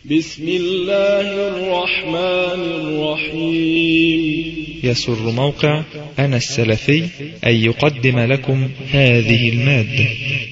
بسم الله الرحمن الرحيم. يسر موقع أنا السلفي أن يقدم لكم هذه المادة.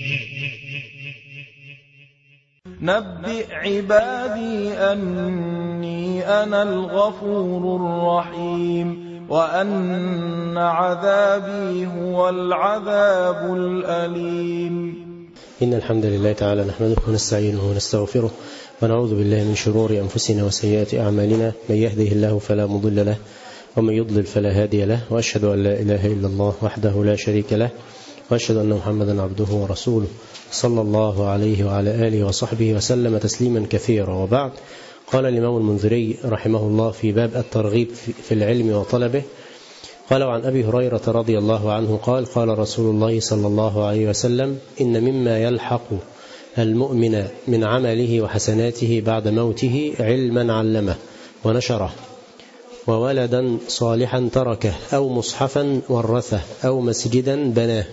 نبئ عبادي أني أنا الغفور الرحيم وأن عذابي هو العذاب الأليم. إن الحمد لله تعالى نحمده ونستعينه ونستغفره ونعوذ بالله من شرور أنفسنا وسيئات أعمالنا، من يهده الله فلا مضل له ومن يضلل فلا هادي له، وأشهد أن لا إله إلا الله وحده لا شريك له، وأشهد أن محمدا عبده ورسوله صلى الله عليه وعلى آله وصحبه وسلم تسليما كثيرا. وبعد، قال الإمام المنذري رحمه الله في باب الترغيب في العلم وطلبه، قال: عن أبي هريرة رضي الله عنه قال: قال رسول الله صلى الله عليه وسلم: إن مما يلحق المؤمن من عمله وحسناته بعد موته علما علمه ونشره، وولدا صالحا تركه، أو مصحفا ورثه، أو مسجدا بناه،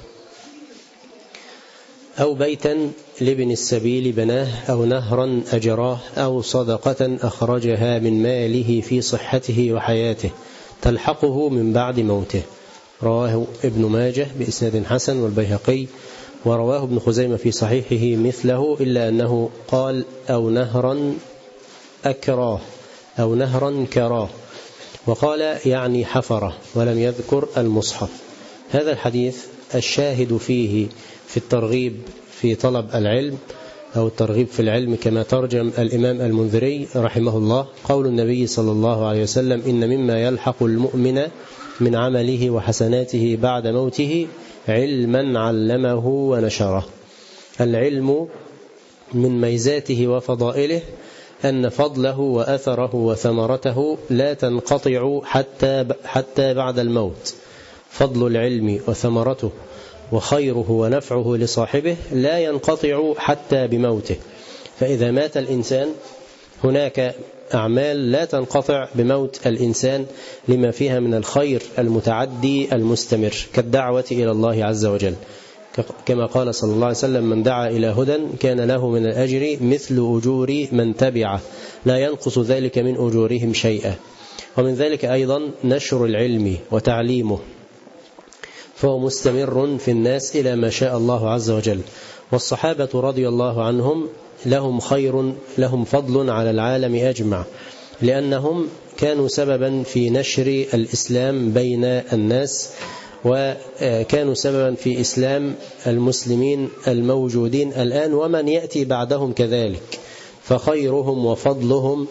أو بيتا لابن السبيل بناه، أو نهرا أجراه، أو صدقة أخرجها من ماله في صحته وحياته تلحقه من بعد موته. رواه ابن ماجه بإسناد حسن والبيهقي، ورواه ابن خزيمة في صحيحه مثله، إلا أنه قال: أو نهرا أكراه، أو نهرا كراه، وقال يعني حفره، ولم يذكر المصحف. هذا الحديث الشاهد فيه في الترغيب في طلب العلم أو الترغيب في العلم كما ترجم الإمام المنذري رحمه الله، قول النبي صلى الله عليه وسلم: إن مما يلحق المؤمن من عمله وحسناته بعد موته علما علمه ونشره. العلم من ميزاته وفضائله أن فضله وأثره وثمرته لا تنقطع حتى بعد الموت. فضل العلم وثمرته وخيره ونفعه لصاحبه لا ينقطع حتى بموته، فإذا مات الإنسان هناك أعمال لا تنقطع بموت الإنسان لما فيها من الخير المتعدي المستمر، كالدعوة إلى الله عز وجل، كما قال صلى الله عليه وسلم: من دعا إلى هدى كان له من الأجر مثل أجور من تبعه لا ينقص ذلك من أجورهم شيئا. ومن ذلك أيضا نشر العلم وتعليمه، فهو مستمر في الناس إلى ما شاء الله عز وجل. والصحابة رضي الله عنهم لهم فضل على العالم أجمع، لأنهم كانوا سببا في نشر الإسلام بين الناس، وكانوا سببا في إسلام المسلمين الموجودين الآن ومن يأتي بعدهم كذلك، فخيرهم وفضلهم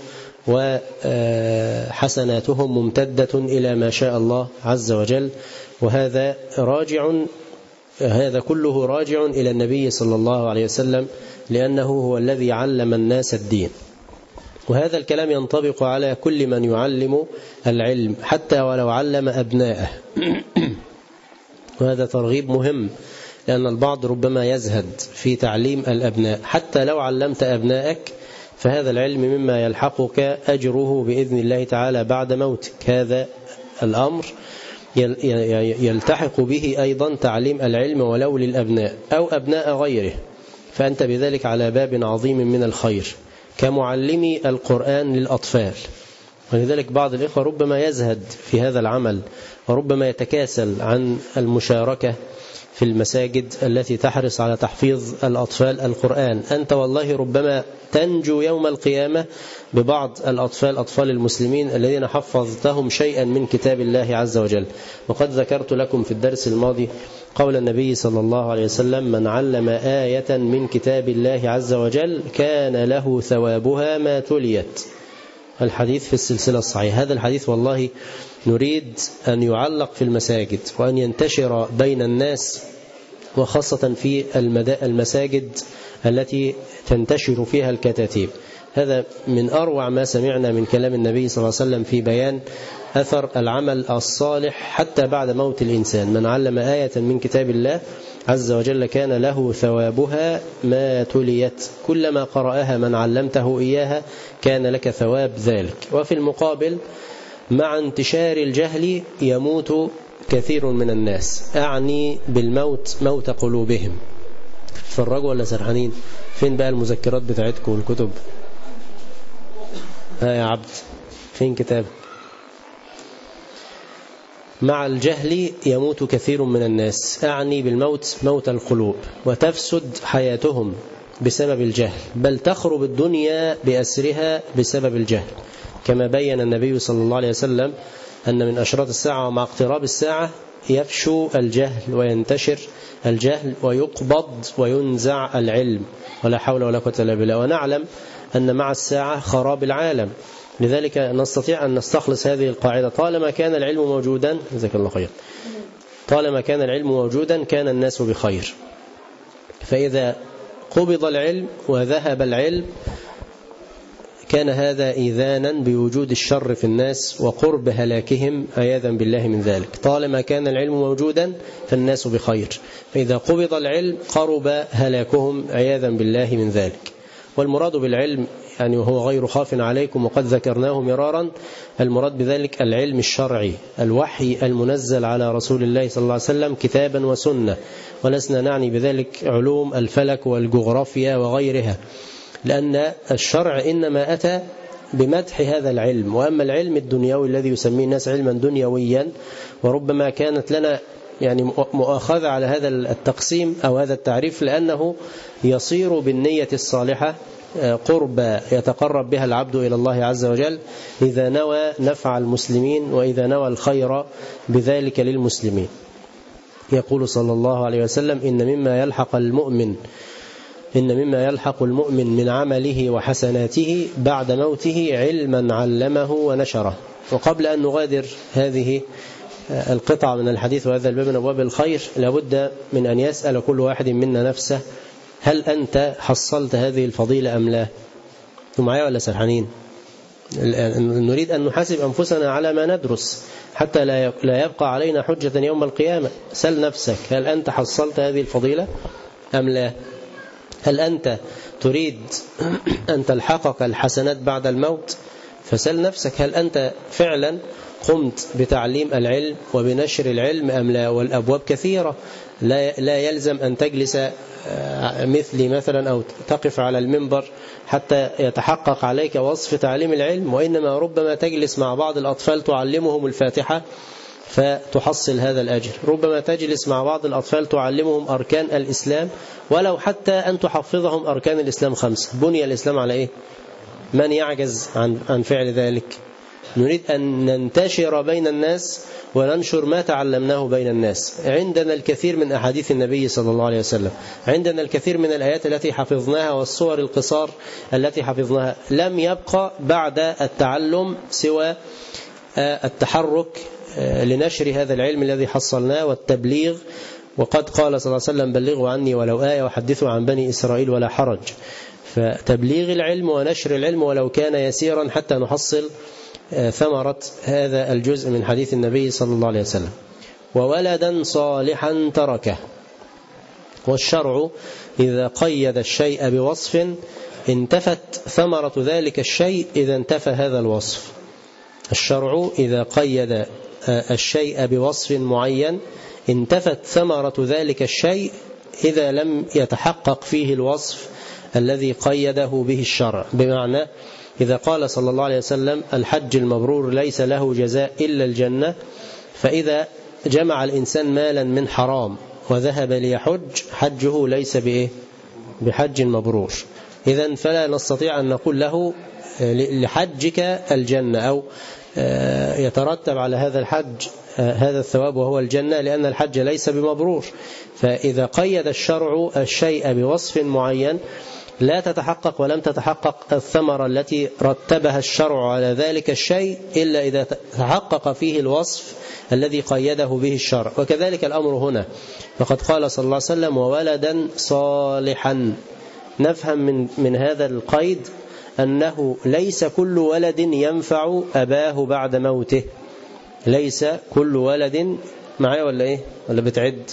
وحسناتهم ممتدة إلى ما شاء الله عز وجل. وهذا كله راجع إلى النبي صلى الله عليه وسلم، لأنه هو الذي علم الناس الدين. وهذا الكلام ينطبق على كل من يعلم العلم حتى ولو علم أبناءه. وهذا ترغيب مهم، لأن البعض ربما يزهد في تعليم الأبناء. حتى لو علمت أبنائك فهذا العلم مما يلحقك أجره بإذن الله تعالى بعد موتك. هذا الأمر يلتحق به أيضا تعليم العلم ولو للأبناء أو أبناء غيره، فأنت بذلك على باب عظيم من الخير كمعلمي القرآن للأطفال. ولذلك بعض الإخوة ربما يزهد في هذا العمل، وربما يتكاسل عن المشاركة في المساجد التي تحرص على تحفيظ الأطفال القرآن. أنت والله ربما تنجو يوم القيامة ببعض أطفال المسلمين الذين حفظتهم شيئا من كتاب الله عز وجل. وقد ذكرت لكم في الدرس الماضي قول النبي صلى الله عليه وسلم: من علم آية من كتاب الله عز وجل كان له ثوابها ما تليت. الحديث في السلسلة الصحيحة. هذا الحديث والله نريد أن يعلق في المساجد وأن ينتشر بين الناس، وخاصة في المساجد التي تنتشر فيها الكتاتيب. هذا من أروع ما سمعنا من كلام النبي صلى الله عليه وسلم في بيان أثر العمل الصالح حتى بعد موت الإنسان. من علم آية من كتاب الله عز وجل كان له ثوابها ما تليت، كلما قرأها من علمته إياها كان لك ثواب ذلك. وفي المقابل مع انتشار الجهل يموت كثير من الناس، أعني بالموت موت قلوبهم. تفرجوا ولا سرحانين؟ فين بقى المذكرات بتاعتكم والكتب؟ يا عبد فين كتاب؟ مع الجهل يموت كثير من الناس، أعني بالموت موت القلوب، وتفسد حياتهم بسبب الجهل، بل تخرب الدنيا بأسرها بسبب الجهل، كما بين النبي صلى الله عليه وسلم أن من أشراط الساعة ومع اقتراب الساعة يفشو الجهل وينتشر الجهل ويقبض وينزع العلم، ولا حول ولا قوة إلا بالله. ونعلم أن مع الساعة خراب العالم، لذلك نستطيع أن نستخلص هذه القاعدة: طالما كان العلم موجودا، جزاك الله خير، طالما كان العلم موجودا كان الناس بخير. فإذا قبض العلم وذهب العلم كان هذا إذانا بوجود الشر في الناس وقرب هلاكهم عياذا بالله من ذلك. طالما كان العلم موجودا فالناس بخير، فإذا قبض العلم قرب هلاكهم عياذا بالله من ذلك. والمراد بالعلم يعني وهو غير خاف عليكم وقد ذكرناه مرارا، المراد بذلك العلم الشرعي، الوحي المنزل على رسول الله صلى الله عليه وسلم كتابا وسنة، ولسنا نعني بذلك علوم الفلك والجغرافيا وغيرها، لأن الشرع إنما أتى بمدح هذا العلم. وأما العلم الدنيوي الذي يسميه الناس علما دنيويا، وربما كانت لنا يعني مؤاخذة على هذا التقسيم أو هذا التعريف، لأنه يصير بالنية الصالحة قرب يتقرب بها العبد إلى الله عز وجل إذا نوى نفع المسلمين وإذا نوى الخير بذلك للمسلمين. يقول صلى الله عليه وسلم: إن مما يلحق المؤمن من عمله وحسناته بعد موته علما علمه ونشره. وقبل أن نغادر هذه القطعة من الحديث وهذا الباب من أبواب الخير، لابد من أن يسأل كل واحد منا نفسه: هل أنت حصلت هذه الفضيلة أم لا؟ أنتم معايا ولا سرحانين؟ نريد أن نحاسب أنفسنا على ما ندرس حتى لا يبقى علينا حجة يوم القيامة. سل نفسك: هل أنت حصلت هذه الفضيلة أم لا؟ هل أنت تريد أن تلحقك الحسنات بعد الموت؟ فسل نفسك: هل أنت فعلا قمت بتعليم العلم وبنشر العلم أم لا؟ والأبواب كثيرة، لا يلزم أن تجلس مثلي مثلا أو تقف على المنبر حتى يتحقق عليك وصف تعليم العلم، وإنما ربما تجلس مع بعض الأطفال تعلمهم الفاتحة فتحصل هذا الأجر، ربما تجلس مع بعض الأطفال تعلمهم أركان الإسلام، ولو حتى أن تحفظهم أركان الإسلام 5. بني الإسلام على إيه؟ من يعجز عن فعل ذلك؟ نريد أن ننتشر بين الناس وننشر ما تعلمناه بين الناس. عندنا الكثير من أحاديث النبي صلى الله عليه وسلم، عندنا الكثير من الآيات التي حفظناها والصور القصار التي حفظناها. لم يبقى بعد التعلم سوى التحرك لنشر هذا العلم الذي حصلناه والتبليغ. وقد قال صلى الله عليه وسلم: بلغوا عني ولو آية وحدثوا عن بني إسرائيل ولا حرج. فتبليغ العلم ونشر العلم ولو كان يسيرا حتى نحصل ثمرة هذا الجزء من حديث النبي صلى الله عليه وسلم. وولدا صالحا تركه. والشرع إذا قيد الشيء بوصف انتفت ثمرة ذلك الشيء إذا انتفى هذا الوصف. الشرع إذا قيد الشيء بوصف معين انتفت ثمرة ذلك الشيء إذا لم يتحقق فيه الوصف الذي قيده به الشرع. بمعنى إذا قال صلى الله عليه وسلم: الحج المبرور ليس له جزاء إلا الجنة، فإذا جمع الإنسان مالا من حرام وذهب ليحج حجه ليس بحج مبرور. إذن فلا نستطيع أن نقول له لحجك الجنة أو يترتب على هذا الحج هذا الثواب وهو الجنة، لأن الحج ليس بمبرور. فإذا قيد الشرع الشيء بوصف معين لا تتحقق ولم تتحقق الثمرة التي رتبها الشرع على ذلك الشيء إلا إذا تحقق فيه الوصف الذي قيده به الشرع. وكذلك الأمر هنا، فقد قال صلى الله عليه وسلم: وولدا صالحا. نفهم من هذا القيد أنه ليس كل ولد ينفع أباه بعد موته. ليس كل ولد، معايا ولا إيه ولا بتعد؟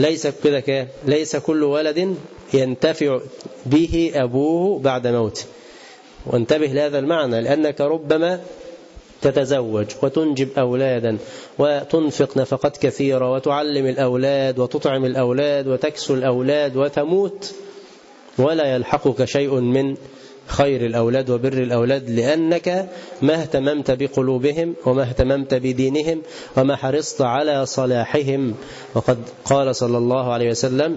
ليس كل ولد ينتفع به أبوه بعد موته. وانتبه لهذا المعنى، لأنك ربما تتزوج وتنجب أولادا وتنفق نفقات كثيرة وتعلم الأولاد وتطعم الأولاد وتكسو الأولاد وتموت ولا يلحقك شيء من خير الأولاد وبر الأولاد، لأنك ما اهتممت بقلوبهم وما اهتممت بدينهم وما حرصت على صلاحهم. وقد قال صلى الله عليه وسلم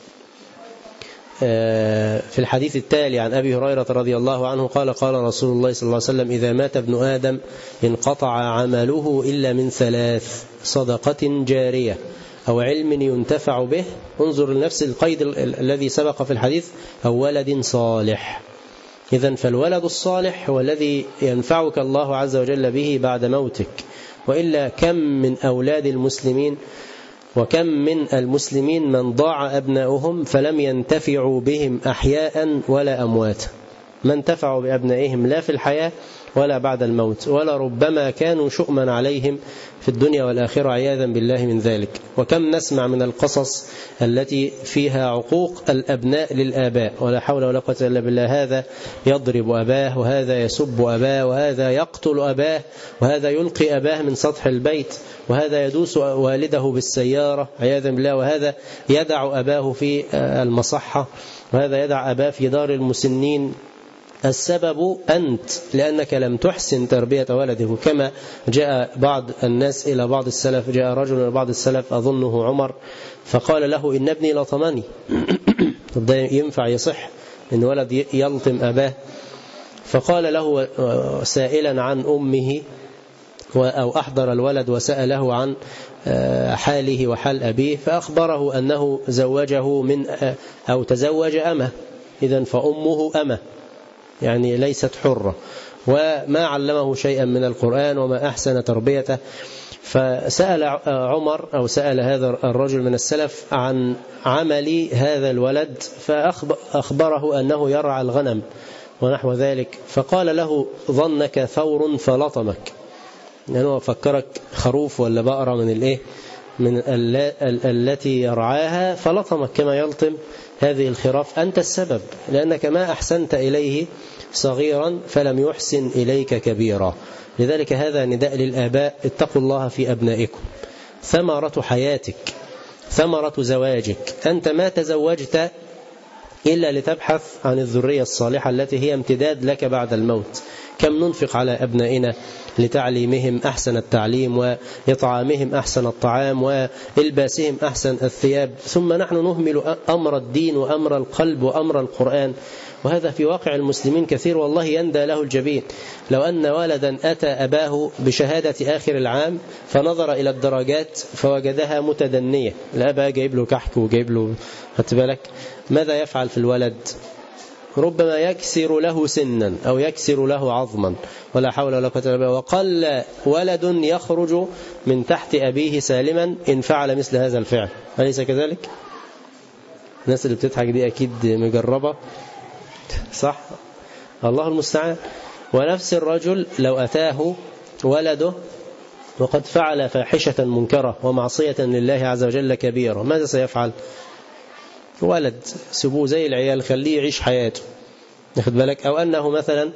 في الحديث التالي عن أبي هريرة رضي الله عنه قال قال رسول الله صلى الله عليه وسلم: إذا مات ابن آدم انقطع عمله إلا من 3: صدقة جارية أو علم ينتفع به، انظر لنفس القيد الذي سبق في الحديث، أو ولد صالح. إذن فالولد الصالح هو الذي ينفعك الله عز وجل به بعد موتك. وإلا كم من أولاد المسلمين وكم من المسلمين من ضاع أبناؤهم فلم ينتفعوا بهم أحياء ولا أموات، ما انتفعوا بأبنائهم لا في الحياة ولا بعد الموت، ولا ربما كانوا شؤما عليهم في الدنيا والآخرة عياذا بالله من ذلك. وكم نسمع من القصص التي فيها عقوق الأبناء للآباء، ولا حول ولا قوة إلا بالله، هذا يضرب أباه، وهذا يسب أباه، وهذا يقتل أباه، وهذا يلقي أباه من سطح البيت، وهذا يدوس والده بالسيارة عياذا بالله، وهذا يدع أباه في المصحة، وهذا يدع أباه في دار المسنين. السبب أنت، لأنك لم تحسن تربية ولده. كما جاء بعض الناس إلى بعض السلف، جاء رجل إلى بعض السلف أظنه عمر، فقال له: إن ابني لطمني. طب ده ينفع يصح إن ولد يلطم أباه؟ فقال له سائلا عن أمه، أو أحضر الولد وسأله عن حاله وحال أبيه، فأخبره أنه زوجه من أو تزوج أمه، إذن فأمه أمه، يعني ليست حرة، وما علمه شيئا من القرآن وما أحسن تربيته. فسأل عمر أو سأل هذا الرجل من السلف عن عمل هذا الولد، فأخبره أنه يرعى الغنم ونحو ذلك، فقال له: ظنك ثور فلطمك، لأنه فكرك خروف ولا بقرة من الإيه من التي يرعاها فلطمك كما يلطم هذه الخراف. أنت السبب، لأنك ما أحسنت إليه صغيرا فلم يحسن إليك كبيرا. لذلك هذا نداء للآباء: اتقوا الله في أبنائكم، ثمرة حياتك، ثمرة زواجك. أنت ما تزوجت إلا لتبحث عن الذرية الصالحة التي هي امتداد لك بعد الموت. كم ننفق على أبنائنا لتعليمهم أحسن التعليم، وإطعامهم أحسن الطعام، وإلباسهم أحسن الثياب، ثم نحن نهمل أمر الدين وأمر القلب وأمر القرآن. وهذا في واقع المسلمين كثير، والله يندى له الجبين. لو أن ولدا أتى أباه بشهادة آخر العام فنظر إلى الدرجات فوجدها متدنية، الأبا جايب له كحك وجايب له بالك، ماذا يفعل في الولد؟ ربما يكسر له سنا أو يكسر له عظما، ولا حول ولا قوة إلا بالله. وقل ولد يخرج من تحت أبيه سالما إن فعل مثل هذا الفعل، أليس كذلك؟ الناس اللي بتضحك دي أكيد مجربة، صح؟ الله المستعان. ونفس الرجل لو أتاه ولده وقد فعل فاحشة منكرة ومعصية لله عز وجل كبيرة، ماذا سيفعل؟ ولد سيبوه زي العيال، خليه يعيش حياته، ناخد بالك. أو أنه مثلا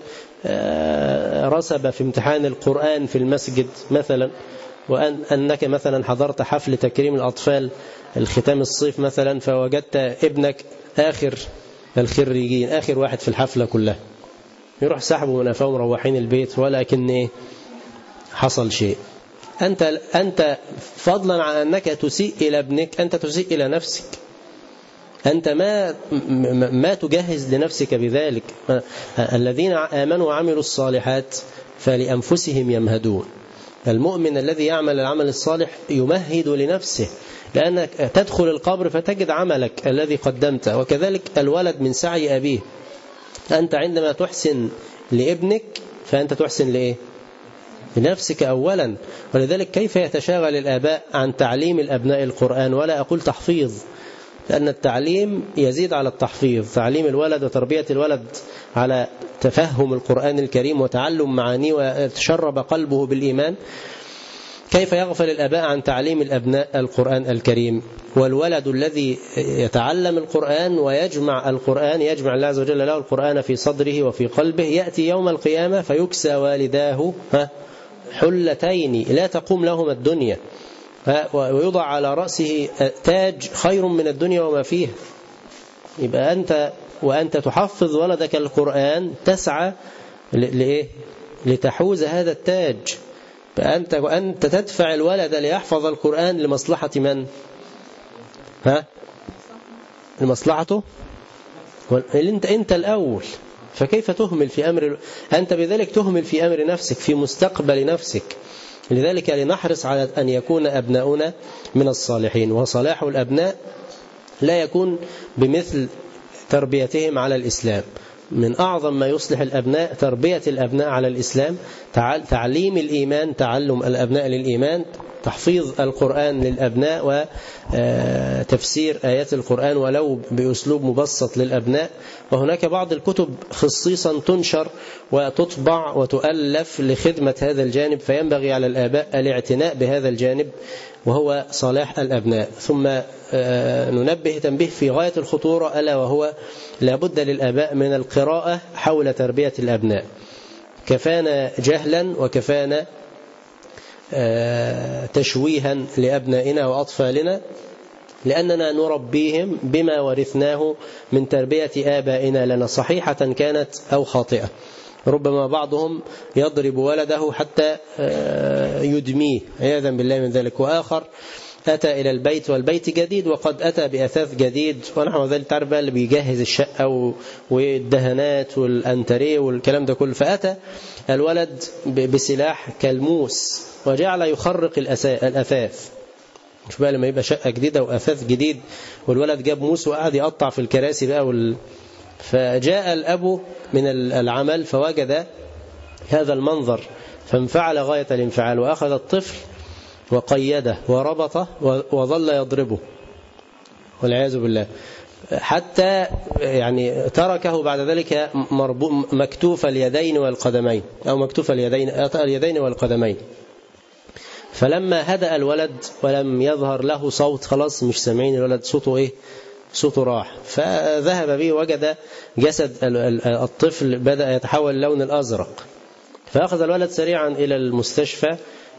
رسب في امتحان القرآن في المسجد مثلا، وأنك مثلا حضرت حفل تكريم الأطفال الختام الصيف مثلا، فوجدت ابنك آخر الخريجين، آخر واحد في الحفلة كلها، يروح سحبه من أفاه ومروحين البيت، ولكن إيه حصل شيء. أنت فضلا عن أنك تسيء إلى ابنك، أنت تسيء إلى نفسك. أنت ما تجهز لنفسك بذلك. الذين آمنوا وعملوا الصالحات فلأنفسهم يمهدون. المؤمن الذي يعمل العمل الصالح يمهد لنفسه، لأنك تدخل القبر فتجد عملك الذي قدمته. وكذلك الولد من سعي أبيه. أنت عندما تحسن لابنك فأنت تحسن لإيه؟ لنفسك أولا. ولذلك كيف يتشاغل الآباء عن تعليم الأبناء القرآن؟ ولا أقول تحفيظ، لأن التعليم يزيد على التحفيظ. تعليم الولد وتربية الولد على تفهم القرآن الكريم وتعلم معانيه وتشرب قلبه بالإيمان. كيف يغفل الآباء عن تعليم الأبناء القرآن الكريم؟ والولد الذي يتعلم القرآن ويجمع القرآن، يجمع الله عز وجل له القرآن في صدره وفي قلبه، يأتي يوم القيامة فيكسى والداه حلتين لا تقوم لهما الدنيا، ويوضع على رأسه تاج خير من الدنيا وما فيها. يبقى أنت وأنت تحفظ ولدك القرآن تسعى لإيه؟ لتحوز هذا التاج. وأنت تدفع الولد ليحفظ القرآن لمصلحة من؟ لمصلحته؟ أنت الأول، فكيف تهمل في أمر أنت بذلك تهمل في أمر نفسك، في مستقبل نفسك. لذلك لنحرص على أن يكون أبناؤنا من الصالحين، وصلاح الأبناء لا يكون بمثل تربيتهم على الإسلام. من أعظم ما يصلح الأبناء تربية الأبناء على الإسلام، تعليم الإيمان، تعلم الأبناء للإيمان، تحفيظ القرآن للأبناء وتفسير آيات القرآن ولو بأسلوب مبسط للأبناء. وهناك بعض الكتب خصيصا تنشر وتطبع وتؤلف لخدمة هذا الجانب، فينبغي على الآباء الاعتناء بهذا الجانب وهو صلاح الأبناء. ثم ننبه تنبيه في غاية الخطورة، ألا وهو لابد للآباء من القراءة حول تربية الأبناء. كفانا جهلا وكفانا تشويها لأبنائنا وأطفالنا، لأننا نربيهم بما ورثناه من تربية آبائنا لنا، صحيحة كانت أو خاطئة. ربما بعضهم يضرب ولده حتى يدميه عياذا بالله من ذلك، وآخر أتى إلى البيت والبيت جديد وقد أتى بأثاث جديد ونحو ذلك، تعرف بقى اللي بيجهز الشقة والدهانات والأنتريه والكلام ده كله، فأتى الولد بسلاح كالموس وجعل يخرق الأثاث. مش بقى لما يبقى شقة جديدة وأثاث جديد والولد جاب موس وقعد يقطع في الكراسي بقى فجاء الأب من العمل فوجد هذا المنظر فانفعل غاية الانفعال، وأخذ الطفل وقيده وربطه وظل يضربه والعياذ بالله، حتى يعني تركه بعد ذلك مكتوف اليدين والقدمين، أو مكتوف اليدين والقدمين. فلما هدأ الولد ولم يظهر له صوت، خلاص مش سامعين الولد صوته إيه؟ صوته راح. فذهب به وجد جسد الطفل بدأ يتحول اللون الأزرق، فأخذ الولد سريعا إلى المستشفى.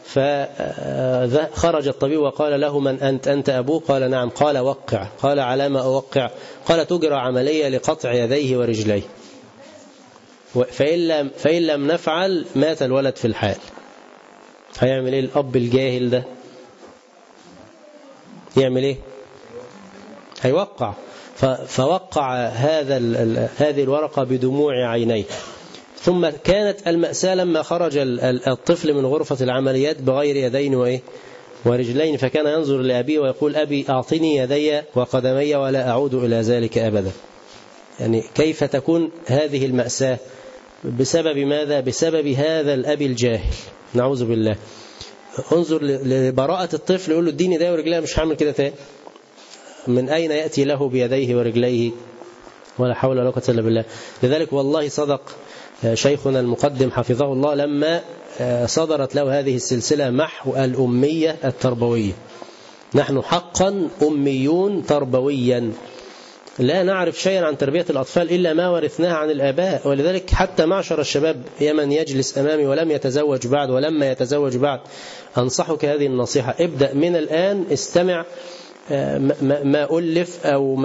فخرج الطبيب وقال له: من أنت؟ أنت أبوه؟ قال: نعم. قال: وقع. قال: على ما أوقع؟ قال: تجرى عملية لقطع يديه ورجليه، فإن لم نفعل مات الولد في الحال. هيعمل إيه الأب الجاهل ده؟ يعمل إيه؟ هيوقع. فوقع هذه الورقة بدموع عينيه. ثم كانت المأساة لما خرج الطفل من غرفة العمليات بغير يدين ورجلين، فكان ينظر لأبيه ويقول: أبي أعطني يدي وقدمي ولا أعود إلى ذلك أبدا. يعني كيف تكون هذه المأساة؟ بسبب ماذا؟ بسبب هذا الأب الجاهل، نعوذ بالله. انظر لبراءة الطفل، يقول له: اديني يدي ورجلي، مش هعمل كده تاني. من أين يأتي له بيديه ورجليه؟ ولا حول ولا قوة إلا بالله. لذلك والله صدق شيخنا المقدم حفظه الله لما صدرت له هذه السلسلة محو الأمية التربوية. نحن حقا أميون تربويا، لا نعرف شيئا عن تربية الأطفال إلا ما ورثناه عن الآباء. ولذلك حتى معشر الشباب يا من يجلس أمامي ولم يتزوج بعد ولما يتزوج بعد، أنصحك هذه النصيحة: ابدأ من الآن، استمع ما ألف أو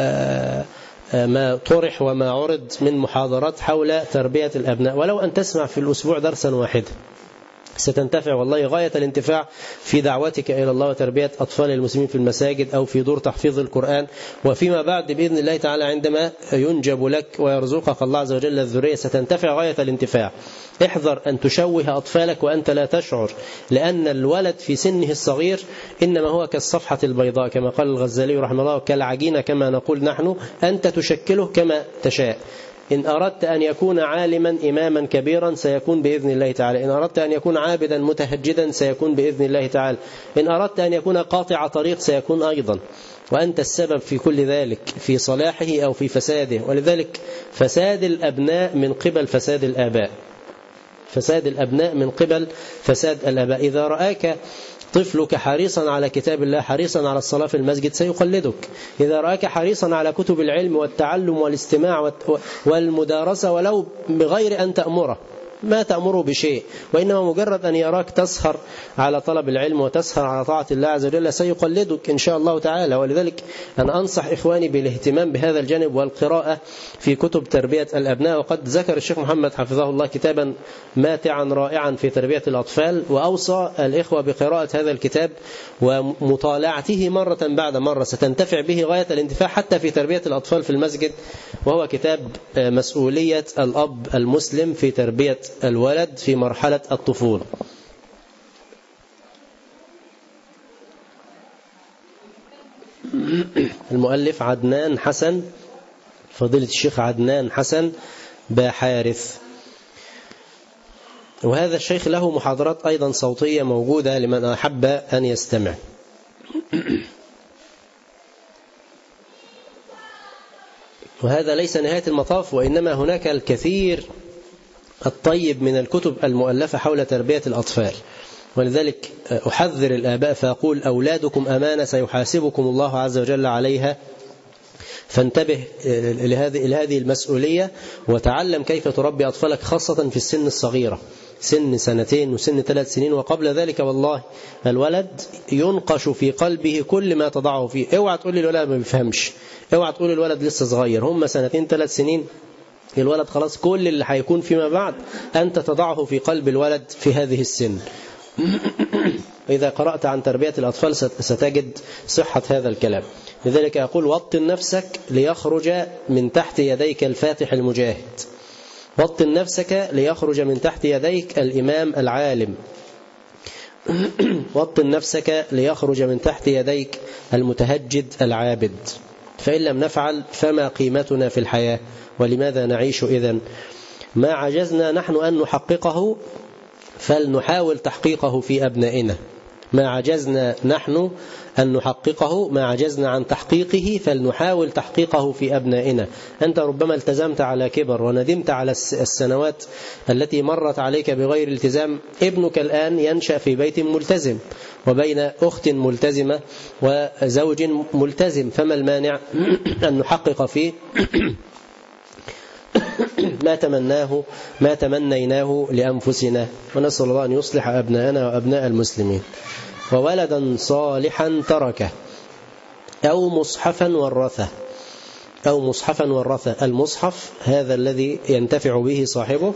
ما طرح وما عرض من محاضرات حول تربية الأبناء، ولو أن تسمع في الأسبوع درسا واحدا ستنتفع والله غاية الانتفاع في دعوتك إلى الله وتربية أطفال المسلمين في المساجد أو في دور تحفيظ القرآن. وفيما بعد بإذن الله تعالى عندما ينجب لك ويرزقك الله عز وجل الذرية ستنتفع غاية الانتفاع. احذر أن تشوه أطفالك وأنت لا تشعر، لأن الولد في سنه الصغير إنما هو كالصفحة البيضاء كما قال الغزالي رحمه الله، كالعجينة كما نقول نحن، أنت تشكله كما تشاء. إن أردت أن يكون عالما إماما كبيرا سيكون بإذن الله تعالى، إن أردت أن يكون عابدا متهجدا سيكون بإذن الله تعالى، إن أردت أن يكون قاطع طريق سيكون أيضا، وأنت السبب في كل ذلك، في صلاحه أو في فساده. ولذلك فساد الأبناء من قبل فساد الآباء، فساد الأبناء من قبل فساد الآباء. إذا رآك طفلك حريصا على كتاب الله، حريصا على الصلاة في المسجد، سيقلدك. إذا رآك حريصا على كتب العلم والتعلم والاستماع والمدارسة ولو بغير أن تأمره، ما تأمره بشيء، وإنما مجرد أن يراك تسهر على طلب العلم وتسهر على طاعة الله عز وجل سيقلدك إن شاء الله تعالى. ولذلك أنا أنصح إخواني بالاهتمام بهذا الجانب والقراءة في كتب تربية الأبناء. وقد ذكر الشيخ محمد حفظه الله كتابا ماتعا رائعا في تربية الأطفال، وأوصى الإخوة بقراءة هذا الكتاب ومطالعته مرة بعد مرة، ستنتفع به غاية الانتفاع حتى في تربية الأطفال في المسجد. وهو كتاب مسؤولية الأب المسلم في تربية الولد في مرحلة الطفولة. المؤلف عدنان حسن، فضيلة الشيخ عدنان حسن باحارث. وهذا الشيخ له محاضرات أيضا صوتية موجودة لمن أحب أن يستمع. وهذا ليس نهاية المطاف، وإنما هناك الكثير الطيب من الكتب المؤلفة حول تربية الأطفال. ولذلك أحذر الآباء فأقول أولادكم أمانة سيحاسبكم الله عز وجل عليها، فانتبه لهذه المسؤولية وتعلم كيف تربي أطفالك، خاصة في السن الصغيرة، سن 2 وسن 3 سنين وقبل ذلك. والله الولد ينقش في قلبه كل ما تضعه فيه. اوعى تقول لي الولد ما بيفهمش، اوعى تقول الولد لسه صغير، هم 2 3 سنين الولد خلاص كل اللي هيكون فيما بعد أنت تضعه في قلب الولد في هذه السن. إذا قرأت عن تربية الأطفال ستجد صحة هذا الكلام. لذلك أقول وطن نفسك ليخرج من تحت يديك الفاتح المجاهد، وطن نفسك ليخرج من تحت يديك الإمام العالم، وطن نفسك ليخرج من تحت يديك المتهجد العابد. فإن لم نفعل فما قيمتنا في الحياة؟ ولماذا نعيش إذن؟ ما عجزنا نحن أن نحققه فلنحاول تحقيقه في أبنائنا. ما عجزنا نحن أن نحققه، ما عجزنا عن تحقيقه فلنحاول تحقيقه في أبنائنا. أنت ربما التزمت على كبر وندمت على السنوات التي مرت عليك بغير التزام. ابنك الآن ينشأ في بيت ملتزم وبين أخت ملتزمة وزوج ملتزم، فما المانع أن نحقق فيه ما تمنيناه لأنفسنا. ونسأل الله أن يصلح أبناءنا وأبناء المسلمين. وولدا صالحا تركه أو مصحفا ورثه، أو مصحفا ورثه. المصحف هذا الذي ينتفع به صاحبه،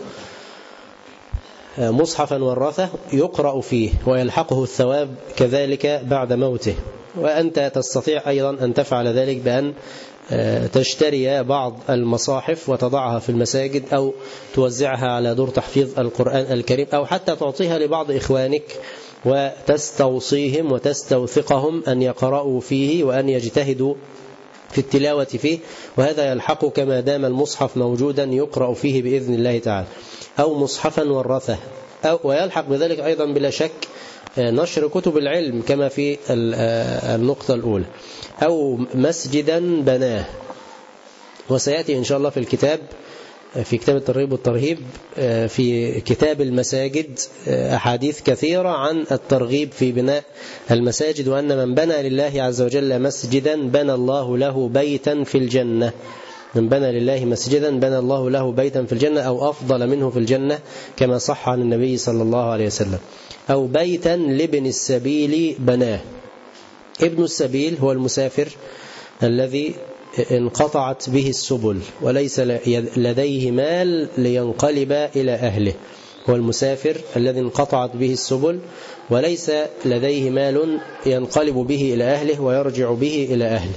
مصحفا ورثه يقرأ فيه ويلحقه الثواب كذلك بعد موته. وأنت تستطيع أيضا أن تفعل ذلك بأن تشتري بعض المصاحف وتضعها في المساجد، أو توزعها على دور تحفيظ القرآن الكريم، أو حتى تعطيها لبعض إخوانك وتستوصيهم وتستوثقهم أن يقرأوا فيه وأن يجتهدوا في التلاوة فيه. وهذا يلحق كما دام المصحف موجودا يقرأ فيه بإذن الله تعالى. أو مصحفا ورثه، ويلحق بذلك أيضا بلا شك نشر كتب العلم كما في النقطة الأولى. أو مسجدا بناه. وسيأتي إن شاء الله في الكتاب، في كتاب الترغيب والترهيب، في كتاب المساجد أحاديث كثيرة عن الترغيب في بناء المساجد، وأن من بنى لله عز وجل مسجدا بنى الله له بيتا في الجنة. من بنى لله مسجدا بنى الله له بيتا في الجنة، أو أفضل منه في الجنة كما صح عن النبي صلى الله عليه وسلم. أو بيتا لابن السبيل بناه. ابن السبيل هو المسافر الذي انقطعت به السبل وليس لديه مال لينقلب إلى أهله. هو المسافر الذي انقطعت به السبل وليس لديه مال ينقلب به إلى أهله ويرجع به إلى أهله،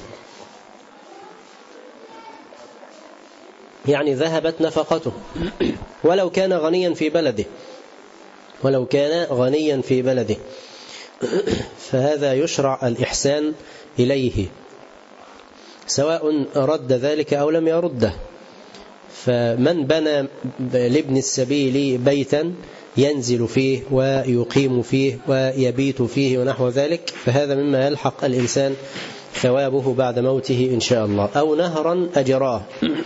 يعني ذهبت نفقته ولو كان غنيا في بلده، ولو كان غنيا في بلده، فهذا يشرع الإحسان إليه سواء رد ذلك أو لم يرده. فمن بنى لابن السبيل بيتا ينزل فيه ويقيم فيه ويبيت فيه ونحو ذلك، فهذا مما يلحق الإنسان ثوابه بعد موته إن شاء الله. أو نهرا أجراه،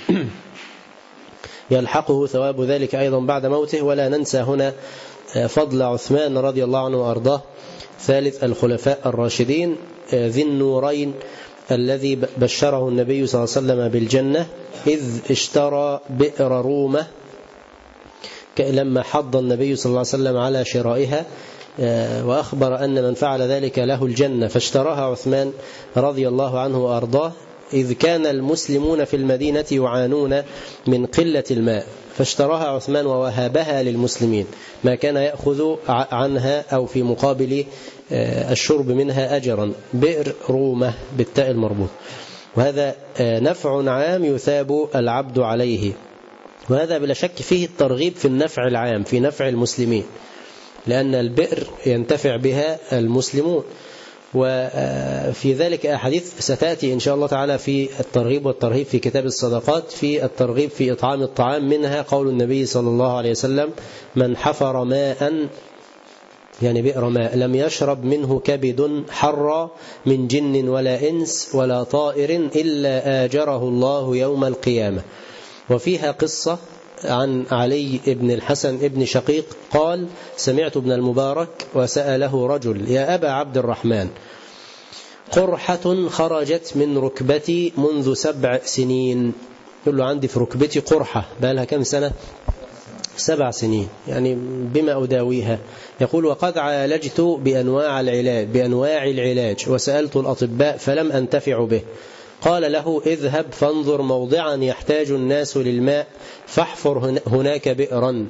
يلحقه ثواب ذلك أيضا بعد موته. ولا ننسى هنا فضل عثمان رضي الله عنه وأرضاه، ثالث الخلفاء الراشدين، ذي النورين الذي بشره النبي صلى الله عليه وسلم بالجنة إذ اشترى بئر رومة لما حض النبي صلى الله عليه وسلم على شرائها وأخبر أن من فعل ذلك له الجنة، فاشتراها عثمان رضي الله عنه وأرضاه، إذ كان المسلمون في المدينة يعانون من قلة الماء، فاشتراها عثمان ووهبها للمسلمين، ما كان يأخذ عنها أو في مقابل الشرب منها أجرا. بئر رومة بالتاء المربوط. وهذا نفع عام يثاب العبد عليه، وهذا بلا شك فيه الترغيب في النفع العام، في نفع المسلمين، لأن البئر ينتفع بها المسلمون. وفي ذلك أحاديث ستأتي إن شاء الله تعالى في الترغيب والترهيب في كتاب الصدقات، في الترغيب في إطعام الطعام، منها قول النبي صلى الله عليه وسلم: من حفر ماء، يعني بئر ماء، لم يشرب منه كبد حر من جن ولا إنس ولا طائر إلا آجره الله يوم القيامة. وفيها قصة عن علي بن الحسن ابن شقيق قال: سمعت ابن المبارك وسأله رجل: يا أبا عبد الرحمن، قرحة خرجت من ركبتي منذ 7 سنين. يقول له: عندي في ركبتي قرحة بقى لها كم سنة؟ 7 سنين، يعني بما أداويها؟ يقول: وقد عالجت بأنواع العلاج وسألت الأطباء فلم أنتفع به. قال له: اذهب فانظر موضعا يحتاج الناس للماء فاحفر هناك بئرا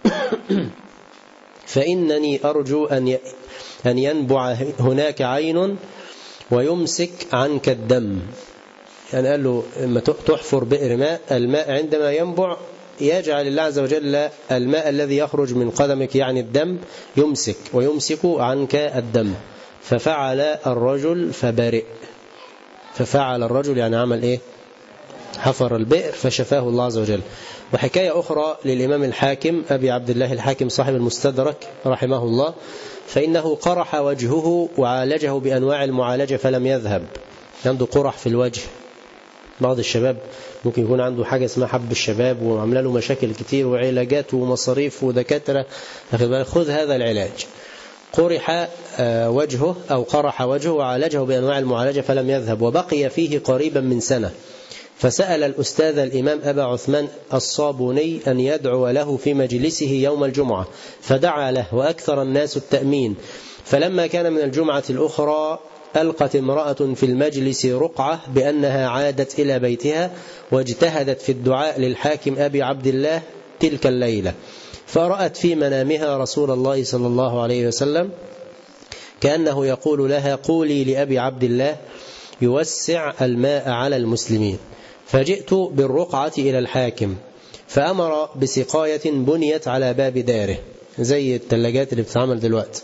فإنني أرجو أن ينبع هناك عين ويمسك عنك الدم. يعني قال له: لما تحفر بئر ماء، الماء عندما ينبع يجعل الله عز وجل الماء الذي يخرج من قدمك، يعني الدم، ويمسك عنك الدم. ففعل الرجل فبرئ. ففعل الرجل يعني عمل إيه؟ حفر البئر فشفاه الله عز وجل. وحكاية أخرى للإمام الحاكم أبي عبد الله الحاكم صاحب المستدرك رحمه الله، فإنه قرح وجهه وعالجه بأنواع المعالجة فلم يذهب. عنده قرح في الوجه، بعض الشباب ممكن يكون عنده حاجة اسمها حب الشباب وعمل له مشاكل كتير وعلاجات ومصاريف ودكاترة، خذ هذا العلاج. قرح وجهه أو قرح وجهه وعالجه بأنواع المعالجة فلم يذهب، وبقي فيه قريبا من سنة. فسأل الأستاذ الإمام أبا عثمان الصابوني أن يدعو له في مجلسه يوم الجمعة، فدعا له وأكثر الناس التأمين. فلما كان من الجمعة الأخرى ألقت امرأة في المجلس رقعة بأنها عادت إلى بيتها واجتهدت في الدعاء للحاكم أبي عبد الله تلك الليلة، فرأت في منامها رسول الله صلى الله عليه وسلم كأنه يقول لها: قولي لأبي عبد الله يوسع الماء على المسلمين. فجئت بالرقعة إلى الحاكم فأمر بسقاية بنيت على باب داره زي الثلاجات اللي بتتعمل دلوقتي.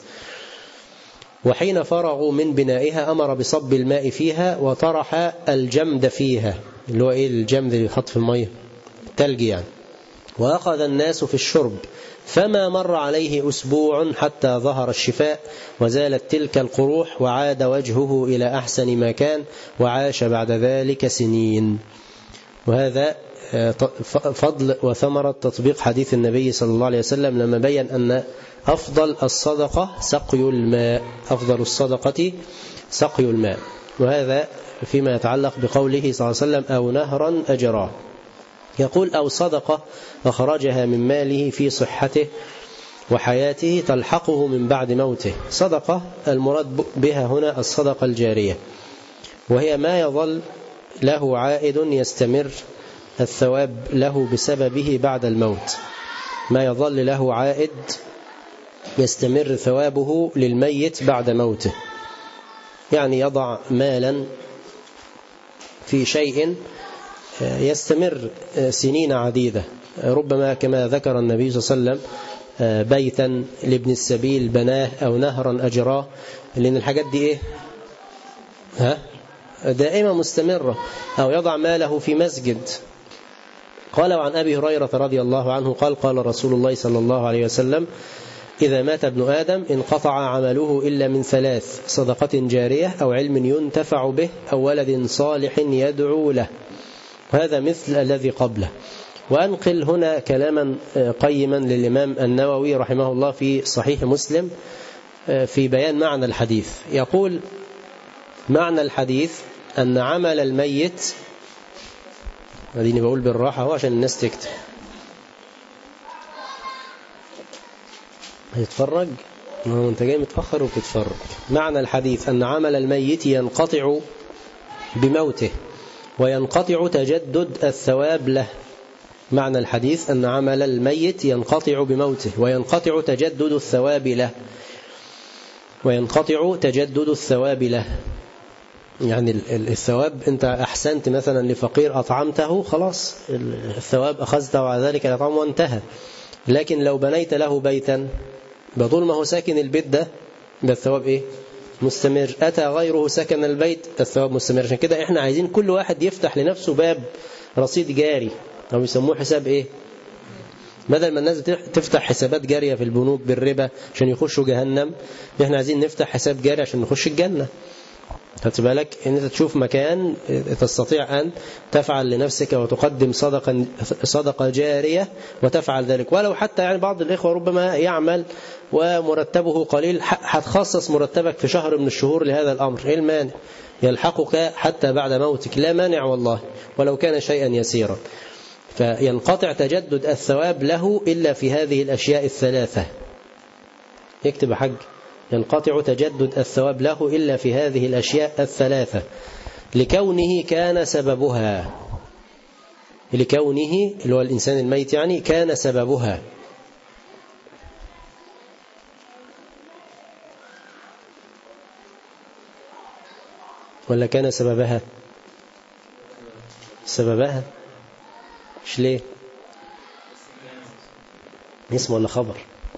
وحين فرغوا من بنائها أمر بصب الماء فيها وطرح الجمد فيها، اللي هو إيه الجمد اللي يحط في المية؟ التلج يعني. وأخذ الناس في الشرب، فما مر عليه أسبوع حتى ظهر الشفاء وزالت تلك القروح وعاد وجهه إلى أحسن ما كان، وعاش بعد ذلك سنين. وهذا فضل وثمرة تطبيق حديث النبي صلى الله عليه وسلم لما بين أن أفضل الصدقة سقي الماء، أفضل الصدقة سقي الماء. وهذا فيما يتعلق بقوله صلى الله عليه وسلم: أو نهرا أجراه. يقول: أو صدقة أخرجها من ماله في صحته وحياته تلحقه من بعد موته. صدقة المراد بها هنا الصدقة الجارية، وهي ما يظل له عائد يستمر الثواب له بسببه بعد الموت، ما يظل له عائد يستمر ثوابه للميت بعد موته. يعني يضع مالا في شيء يستمر سنين عديدة، ربما كما ذكر النبي صلى الله عليه وسلم بيتا لابن السبيل بناه أو نهرا أجراه، لأن الحاجات دي إيه؟ دائما مستمرة. أو يضع ماله في مسجد. قال: وعن أبي هريرة رضي الله عنه قال: قال رسول الله صلى الله عليه وسلم: إذا مات ابن آدم انقطع عمله إلا من 3: صدقة جارية أو علم ينتفع به أو ولد صالح يدعو له. وهذا مثل الذي قبله. وأنقل هنا كلاما قيما للإمام النووي رحمه الله في صحيح مسلم في بيان معنى الحديث. يقول: معنى الحديث أن عمل الميت، هذه بقول بالراحة هو عشان الناس تكتب، هتتفرج؟ انت جاي متأخر وبتتفرج. معنى الحديث أن عمل الميت ينقطع بموته وينقطع تجدد الثواب له. معنى الحديث أن عمل الميت ينقطع بموته وينقطع تجدد الثواب له. وينقطع تجدد الثواب له، يعني الثواب أنت أحسنت مثلا لفقير أطعمته، خلاص الثواب أخذته على ذلك الأطعام وانتهى. لكن لو بنيت له بيتا بطول ما هو ساكن البيت ده الثواب إيه؟ مستمر. أتى غيره سكن البيت الثواب مستمر. عشان كده إحنا عايزين كل واحد يفتح لنفسه باب رصيد جاري، أو يسموه حساب إيه؟ بدل ما الناس تفتح حسابات جارية في البنوك بالربا عشان يخشوا جهنم، إحنا عايزين نفتح حساب جاري عشان نخش الجنة. هتبالك إن أنت تشوف مكان تستطيع أن تفعل لنفسك وتقدم صدقة جارية وتفعل ذلك. ولو حتى يعني بعض الإخوة ربما يعمل ومرتبه قليل، هتخصص مرتبك في شهر من الشهور لهذا الأمر. إيه المانع؟ يلحقك حتى بعد موتك، لا مانع والله ولو كان شيئا يسيرا. فينقطع تجدد الثواب له إلا في هذه الأشياء الثلاثة. يكتب يا حاج، ينقطع تجدد الثواب له إلا في هذه الأشياء الثلاثة لكونه كان سببها. لكونه اللي هو الإنسان الميت يعني كان سببها. ولا كان سببها؟ سببها مش ليه؟ اسم ولا خبر؟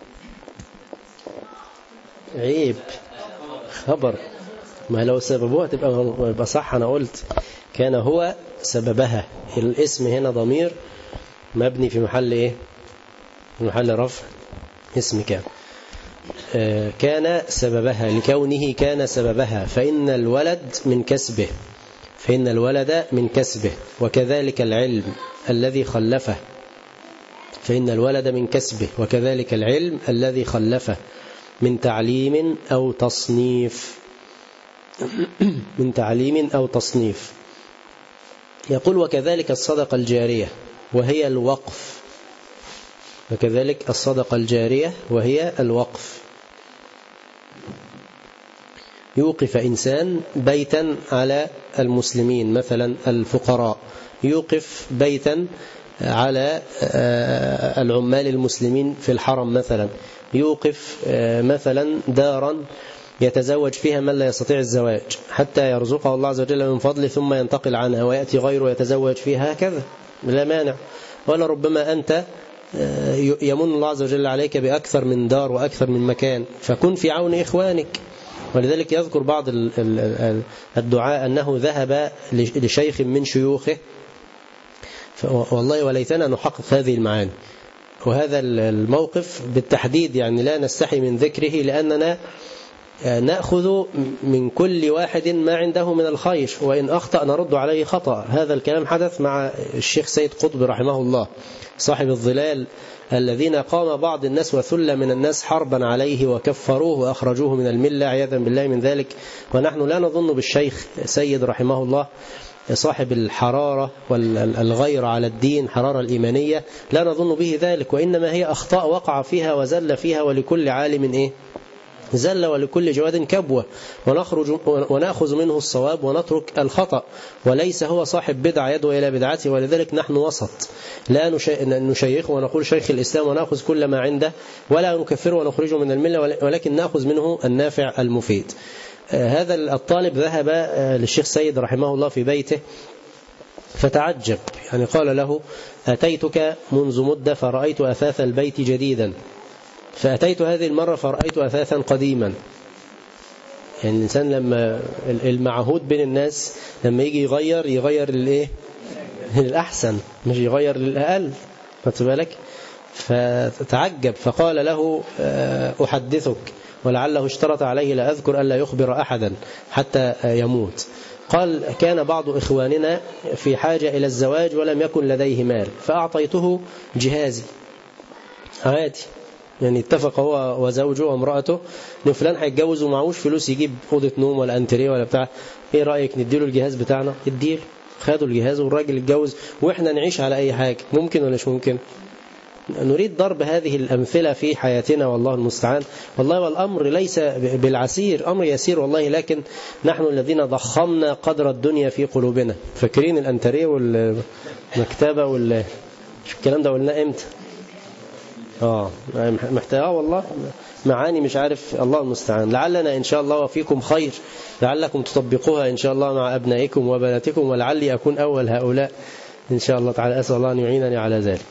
عيب، خبر. ما لو سببوها تبقى صح. أنا قلت كان هو سببها. الاسم هنا ضمير مبني في محل إيه؟ في محل رفع اسم كان. كان سببها لكونه كان سببها. فإن الولد من كسبه، فإن الولد من كسبه وكذلك العلم الذي خلفه. فإن الولد من كسبه وكذلك العلم الذي خلفه من تعليم أو تصنيف. من تعليم أو تصنيف. يقول وكذلك الصدقة الجارية وهي الوقف. وكذلك الصدقة الجارية وهي الوقف. يوقف إنسان بيتا على المسلمين مثلا الفقراء، يوقف بيتا على العمال المسلمين في الحرم مثلا، يوقف مثلا دارا يتزوج فيها من لا يستطيع الزواج حتى يرزقه الله عز وجل من فضله ثم ينتقل عنها ويأتي غيره يتزوج فيها، هكذا لا مانع. ولا ربما أنت يمن الله عز وجل عليك بأكثر من دار وأكثر من مكان، فكن في عون إخوانك. ولذلك يذكر بعض الدعاء أنه ذهب لشيخ من شيوخه، والله وليتنا نحقق هذه المعاني. وهذا الموقف بالتحديد يعني لا نستحي من ذكره، لأننا نأخذ من كل واحد ما عنده من الخير، وإن أخطأ نرد عليه خطأ. هذا الكلام حدث مع الشيخ سيد قطب رحمه الله صاحب الظلال، الذين قام بعض الناس وثل من الناس حربا عليه وكفروه وأخرجوه من الملة عياذا بالله من ذلك. ونحن لا نظن بالشيخ سيد رحمه الله صاحب الحرارة والغير على الدين، حرارة الإيمانية، لا نظن به ذلك، وإنما هي أخطاء وقع فيها وزل فيها، ولكل عالم إيه؟ زل، ولكل جواد كبوة، ونأخذ منه الصواب ونترك الخطأ، وليس هو صاحب بدعة يدعو إلى بدعته. ولذلك نحن وسط، لا نشيخه ونقول شيخ الإسلام ونأخذ كل ما عنده، ولا نكفره ونخرجه من الملة، ولكن نأخذ منه النافع المفيد. هذا الطالب ذهب للشيخ سيد رحمه الله في بيته فتعجب، يعني قال له أتيتك منذ مدة فرأيت أثاث البيت جديدا، فأتيت هذه المرة فرأيت أثاثا قديما. يعني الإنسان لما المعهود بين الناس لما يجي يغير للإيه؟ للأحسن، مش يغير للأقل. فتبالك فتعجب فقال له أحدثك، ولعله اشترط عليه لا أذكر ألا يخبر أحدا حتى يموت. قال كان بعض إخواننا في حاجة إلى الزواج ولم يكن لديه مال، فأعطيته جهازي عادي، يعني اتفق هو وزوجه وامرأته إن فلان هيتجوز ومعهوش فلوس يجيب أوضة نوم ولا أنتريه ولا بتاع، إيه رأيك نديله الجهاز بتاعنا؟ اديله. خدوا الجهاز والراجل اتجوز، وإحنا نعيش على أي حاجة. ممكن ولا مش ممكن؟ نريد ضرب هذه الأمثلة في حياتنا والله المستعان. والله والأمر ليس بالعسير، أمر يسير والله، لكن نحن الذين ضخمنا قدر الدنيا في قلوبنا. فاكرين الأنتريه والمكتبة الكلام ده قلنا إمتى؟ محتاج والله معاني مش عارف، الله المستعان. لعلنا إن شاء الله وفيكم خير، لعلكم تطبقوها إن شاء الله مع أبنائكم وبناتكم، ولعلي أكون أول هؤلاء إن شاء الله تعالى. أسأل الله أن يعينني على ذلك.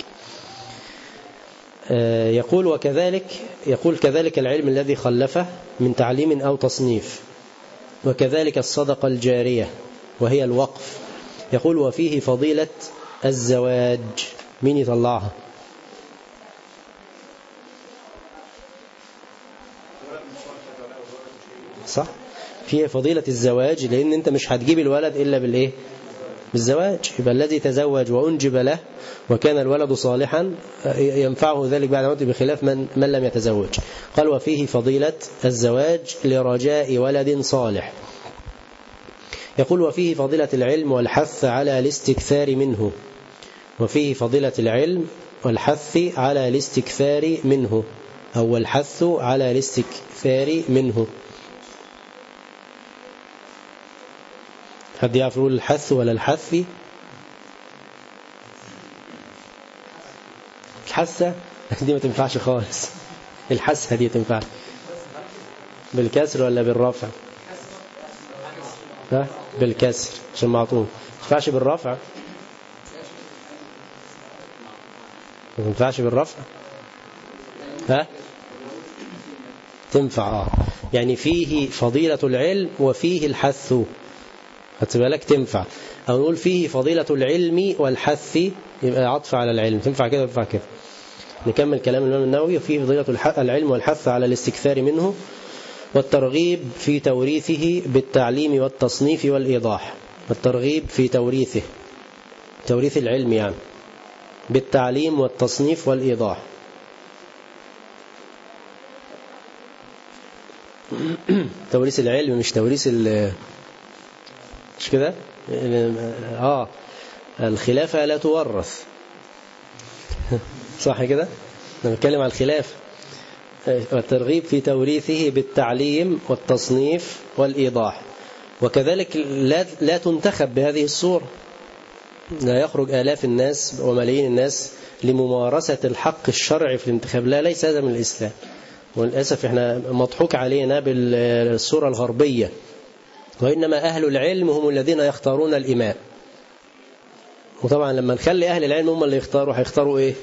يقول كذلك العلم الذي خلفه من تعليم أو تصنيف، وكذلك الصدقة الجارية وهي الوقف. يقول وفيه فضيلة الزواج. مين يطلعها؟ صح، فيها فضيلة الزواج، لأن أنت مش هتجيب الولد إلا بالإيه؟ بالزواج. يبقى الذي تزوج وأنجب له وكان الولد صالحا ينفعه ذلك بعد موته، بخلاف من لم يتزوج. قال وفيه فضيلة الزواج لرجاء ولد صالح. يقول وفيه فضيلة العلم والحث على الاستكثار منه. وفيه فضيلة العلم والحث على الاستكثار منه، أو الحث على الاستكثار منه. حد يعرف يقول الحث ولا الحث؟ الحثة دي ما تنفعش خالص. الحثة دي تنفع بالكسر ولا بالرفع؟ بالكسر عشان معطوف. ما تنفعش بالرفع؟ ما تنفعش بالرفع؟ تنفع. يعني فيه فضيلة العلم وفيه الحث، خدت بالك؟ تنفع. أو نقول فيه فضيلة العلم والحث، يبقى عطف على العلم. تنفع كده وتنفع كده. نكمل كلام الإمام النووي. فيه فضيلة العلم والحث على الاستكثار منه، والترغيب في توريثه بالتعليم والتصنيف والإيضاح. والترغيب في توريث العلم يعني بالتعليم والتصنيف والإيضاح. توريث العلم مش توريث مش كده؟ الخلافة لا تورث، صح كده؟ نتكلم عن الخلافة. والترغيب في توريثه بالتعليم والتصنيف والإيضاح. وكذلك لا تنتخب بهذه الصورة. لا يخرج آلاف الناس وملايين الناس لممارسة الحق الشرعي في الانتخاب. لا، ليس هذا من الإسلام. وللأسف احنا مضحوك علينا بالصورة الغربية. وإنما أهل العلم هم الذين يختارون الإمام. وطبعا لما نخلي أهل العلم هم اللي يختاروا، هيختاروا إيه؟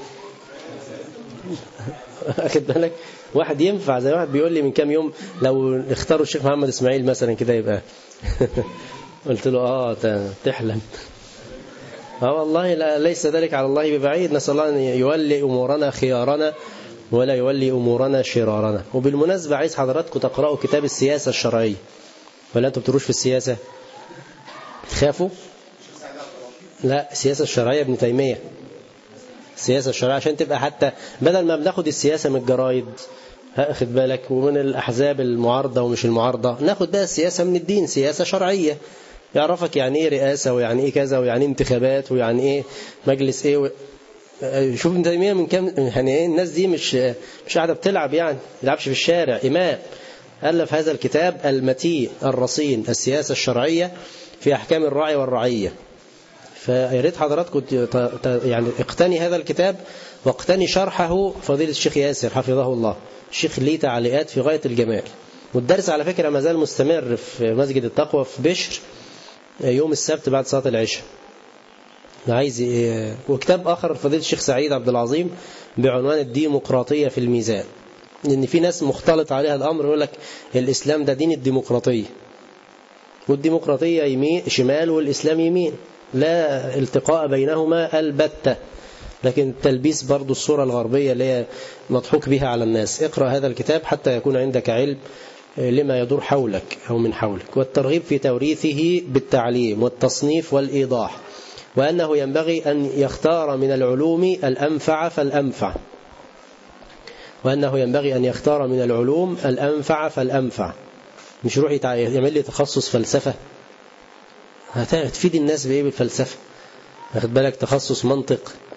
أخد بالك؟ واحد ينفع زي واحد بيقول لي من كام يوم لو اختاروا الشيخ محمد إسماعيل مثلا كده يبقى قلت له تحلم. والله لا، ليس ذلك على الله ببعيد. نسأل الله أن يولي أمورنا خيارنا ولا يولي أمورنا شرارنا. وبالمناسبة عايز حضراتكم تقرأوا كتاب السياسة الشرعية. ولا أنتم بتروش في السياسة؟ تخافوا؟ لا، السياسة الشرعية ابن تيمية. السياسة الشرعية عشان تبقى حتى بدل ما بناخد السياسة من الجرايد، أخد بالك، ومن الأحزاب المعارضة ومش المعارضة، ناخد بقى السياسة من الدين، سياسة شرعية يعرفك يعني إيه رئاسة، ويعني إيه كذا، ويعني إيه انتخابات، ويعني إيه مجلس إيه شوف ابن تيمية من كام يعني إيه. الناس دي مش قاعدة بتلعب، يعني بيلعبش في الشارع. إمام ألف هذا الكتاب المتين الرصين، السياسة الشرعية في أحكام الراعي والرعية. فياريت حضراتكم يعني اقتني هذا الكتاب، واقتني شرحه فضيلة الشيخ ياسر حفظه الله. الشيخ ليه تعليقات في غاية الجمال. والدرس على فكرة ما زال مستمر في مسجد التقوى في بشر يوم السبت بعد صلاة العشاء. عايز وكتاب آخر فضيلة الشيخ سعيد عبد العظيم بعنوان الديمقراطية في الميزان. لأن في ناس مختلط عليها الأمر، يقول لك الإسلام ده دين الديمقراطية، والديمقراطية يمين شمال والإسلام يمين، لا التقاء بينهما البتة. لكن التلبيس برضو الصورة الغربية اللي هي مضحوك بها على الناس. اقرأ هذا الكتاب حتى يكون عندك علم لما يدور حولك أو من حولك. والترغيب في توريثه بالتعليم والتصنيف والإيضاح، وأنه ينبغي أن يختار من العلوم الأنفع فالأنفع. وأنه ينبغي أن يختار من العلوم الأنفع فالأنفع. مش يروح يعمل لي تخصص فلسفة، هتفيد الناس بإيه بالفلسفة؟ واخد بالك؟ تخصص منطق،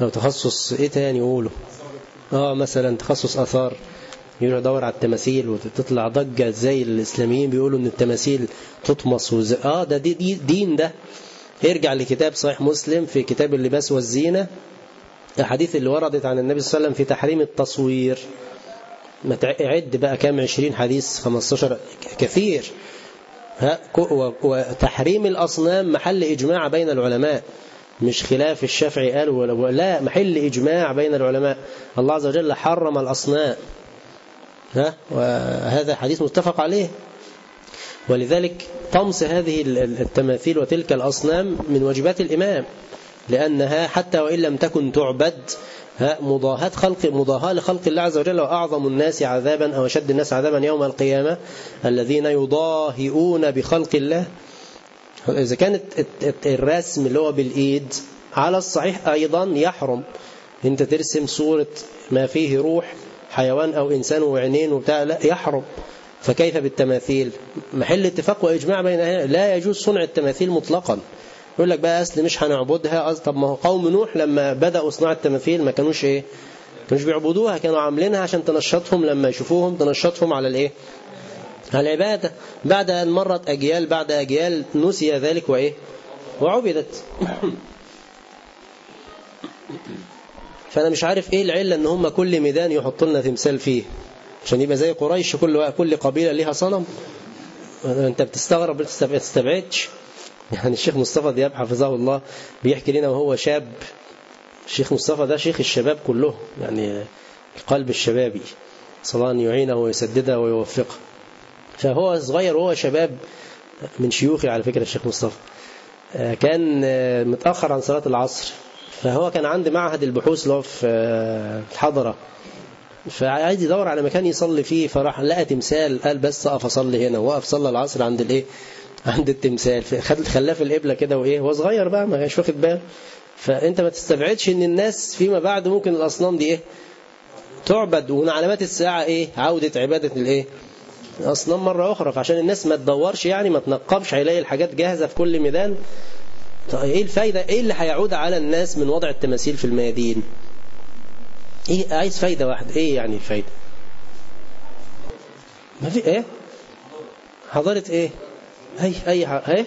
لو تخصص ايه تاني يقولوا مثلا تخصص آثار، يروح يدور على التماثيل وتطلع ضجة زي الإسلاميين بيقولوا إن التماثيل تطمس ده دين ده. يرجع لكتاب صحيح مسلم في كتاب اللباس والزينة، الحديث اللي وردت عن النبي صلى الله عليه وسلم في تحريم التصوير. ما تعد بقى كام 20 حديث 15 كثير. وتحريم الأصنام محل إجماع بين العلماء، مش خلاف الشافعي قال لا، محل إجماع بين العلماء. الله عز وجل حرم الأصنام، وهذا حديث متفق عليه. ولذلك طمس هذه التماثيل وتلك الأصنام من واجبات الإمام، لأنها حتى وإن لم تكن تعبد مضاهاة لخلق الله عز وجل. وأعظم الناس عذابا أو أشد الناس عذابا يوم القيامة الذين يضاهئون بخلق الله. إذا كانت الرسم اللي هو بالإيد على الصحيح أيضا يحرم، أنت ترسم صورة ما فيه روح حيوان أو إنسان وعينين وبتاع، لا يحرم. فكيف بالتماثيل؟ محل اتفاق وإجماع بين لا يجوز صنع التماثيل مطلقا. يقول لك بقى أصل مش هنعبدها. طب ما هو قوم نوح لما بدأوا صناعة التماثيل ما كانوش كانوش بيعبدوها، كانوا عاملينها عشان تنشطهم، لما يشوفوهم تنشطهم على على العبادة. بعد أن مرت أجيال بعد أجيال نسي ذلك وعبدت. فأنا مش عارف إيه العلة إن هم كل ميدان يحطوا لنا تمثال فيه عشان يبقى زي قريش كل قبيلة لها صنم. أنت بتستغرب بتستبعدش. يعني الشيخ مصطفى دياب حفظه الله بيحكي لنا وهو شاب. الشيخ مصطفى ده شيخ الشباب كله، يعني القلب الشبابي، صلى الله أن يعينه ويسدده ويوفقه. فهو صغير وهو شباب من شيوخي على فكرة الشيخ مصطفى، كان متأخر عن صلاة العصر، فهو كان عند معهد البحوث اللي هو في الحضرة، فعايز يدور على مكان يصلي فيه، فراح لقى تمثال، قال بس أقف أصلي هنا، وقف صلى العصر عند التمثال، خلاه في القبلة كده وهو صغير بقى ما كانش واخد باله. فأنت ما تستبعدش إن الناس فيما بعد ممكن الأصنام دي تعبد، ومن علامات الساعة عودة عبادة الأصنام مرة أخرى. فعشان الناس ما تدورش ما تنقبش، هيلاقي الحاجات جاهزة في كل ميدان. ايه الفايدة؟ ايه اللي هيعود على الناس من وضع التماثيل في الميادين؟ عايز فايدة واحدة. ايه يعني الفايدة؟ ما في حضارة اي حاجة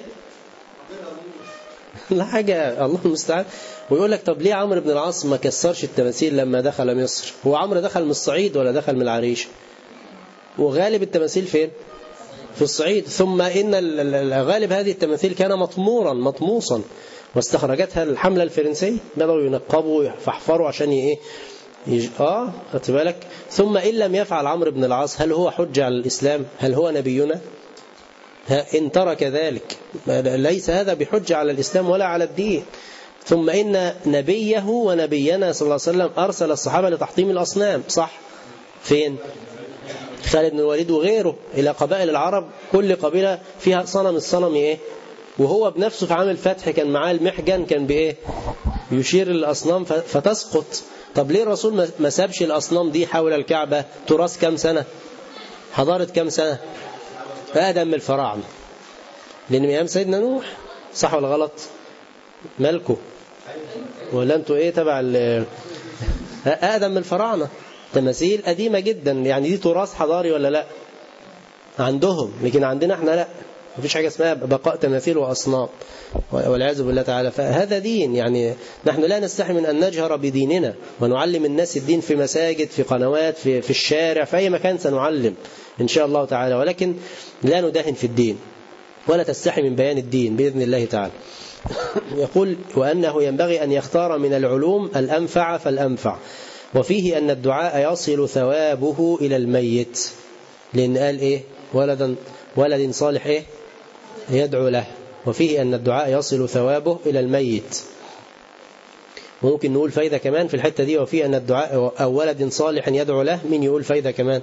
لا حاجة، الله المستعان. ويقول لك طب ليه عمرو بن العاص ما كسرش التماثيل لما دخل مصر؟ هو عمرو دخل من الصعيد ولا دخل من العريش؟ وغالب التماثيل فين؟ في الصعيد. ثم إن غالب هذه التماثيل كان مطموسا، واستخرجتها الحملة الفرنسية، بدأوا ينقبوا ويحفروا عشان خدت بالك. ثم إن لم يفعل عمرو بن العاص، هل هو حجة على الإسلام؟ هل هو نبينا؟ إن ترك ذلك ليس هذا بحجة على الإسلام ولا على الدين. ثم إن نبيه ونبينا صلى الله عليه وسلم أرسل الصحابة لتحطيم الأصنام، صح؟ فين؟ خالد بن الوليد وغيره إلى قبائل العرب، كل قبيلة فيها صنم. الصنم وهو بنفسه في عام الفتح كان معاه المحجن، كان يشير للأصنام فتسقط. طب ليه الرسول ما سابش الأصنام دي حول الكعبة؟ تراث كم سنة؟ حضارة كم سنة؟ آدم من الفراعنة، لأن من أيام سيدنا نوح، صح ولا غلط؟ مالكو ولا أنتوا تبع آدم من الفراعنة، تماثيل قديمة جدا، يعني دي تراث حضاري ولا لا؟ عندهم، لكن عندنا احنا لا، مفيش حاجة اسمها بقاء تماثيل وأصنام والعياذ بالله تعالى. فهذا دين، يعني نحن لا نستحي من أن نجهر بديننا ونعلم الناس الدين في مساجد، في قنوات، في الشارع، في أي مكان سنعلم إن شاء الله تعالى، ولكن لا ندهن في الدين ولا تستحي من بيان الدين بإذن الله تعالى. يقول وأنه ينبغي أن يختار من العلوم الأنفع فالأنفع، وفيه أن الدعاء يصل ثوابه إلى الميت، لأن قال ولد صالح يدعو له، وفيه أن الدعاء يصل ثوابه إلى الميت. وممكن نقول فايدة كمان في الحتة دي، وفيه أن الدعاء أو ولد صالح يدعو له. مين يقول فايدة كمان؟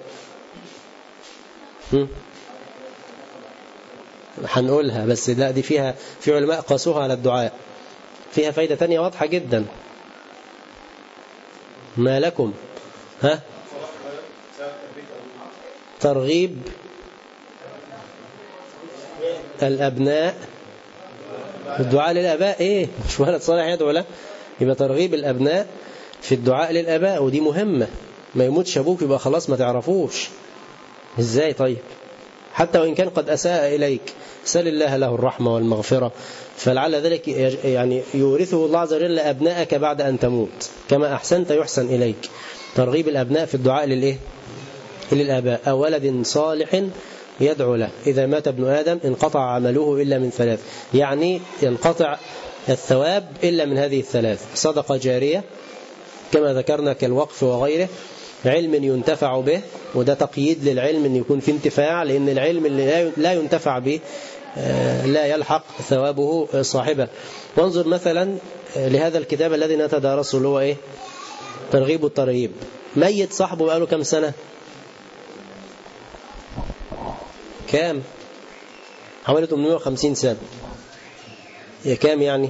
هنقولها، بس لا، دي فيها في علماء قاسوها على الدعاء، فيها فايدة تانية واضحة جدا. ما لكم ترغيب الأبناء، الدعاء للأباء مش ولد صالح يدعو له. يبقى ترغيب الأبناء في الدعاء للآباء، ودي مهمة. ما يموتش أبوك يبقى خلاص ما تعرفوش. إزاي طيب؟ حتى وإن كان قد أساء إليك سل الله له الرحمة والمغفرة، فلعل ذلك يعني يورثه الله عز وجل أبناءك بعد أن تموت، كما أحسنت يحسن إليك. ترغيب الأبناء في الدعاء للإيه؟ للآباء. أو ولد صالح يدعو له. إذا مات ابن آدم انقطع عمله إلا من ثلاث، يعني ينقطع الثواب إلا من هذه الثلاث: صدقة جارية كما ذكرنا كالوقف وغيره، علم ينتفع به، وده تقييد للعلم أن يكون في انتفاع، لأن العلم اللي لا ينتفع به لا يلحق ثوابه صاحبه. وانظر مثلا لهذا الكتاب الذي نتدارسه اللي هو إيه؟ ترغيب الترهيب. ميت صاحبه بقاله كم سنة؟ كام؟ حوالي 850 سنة. يا كام يعني؟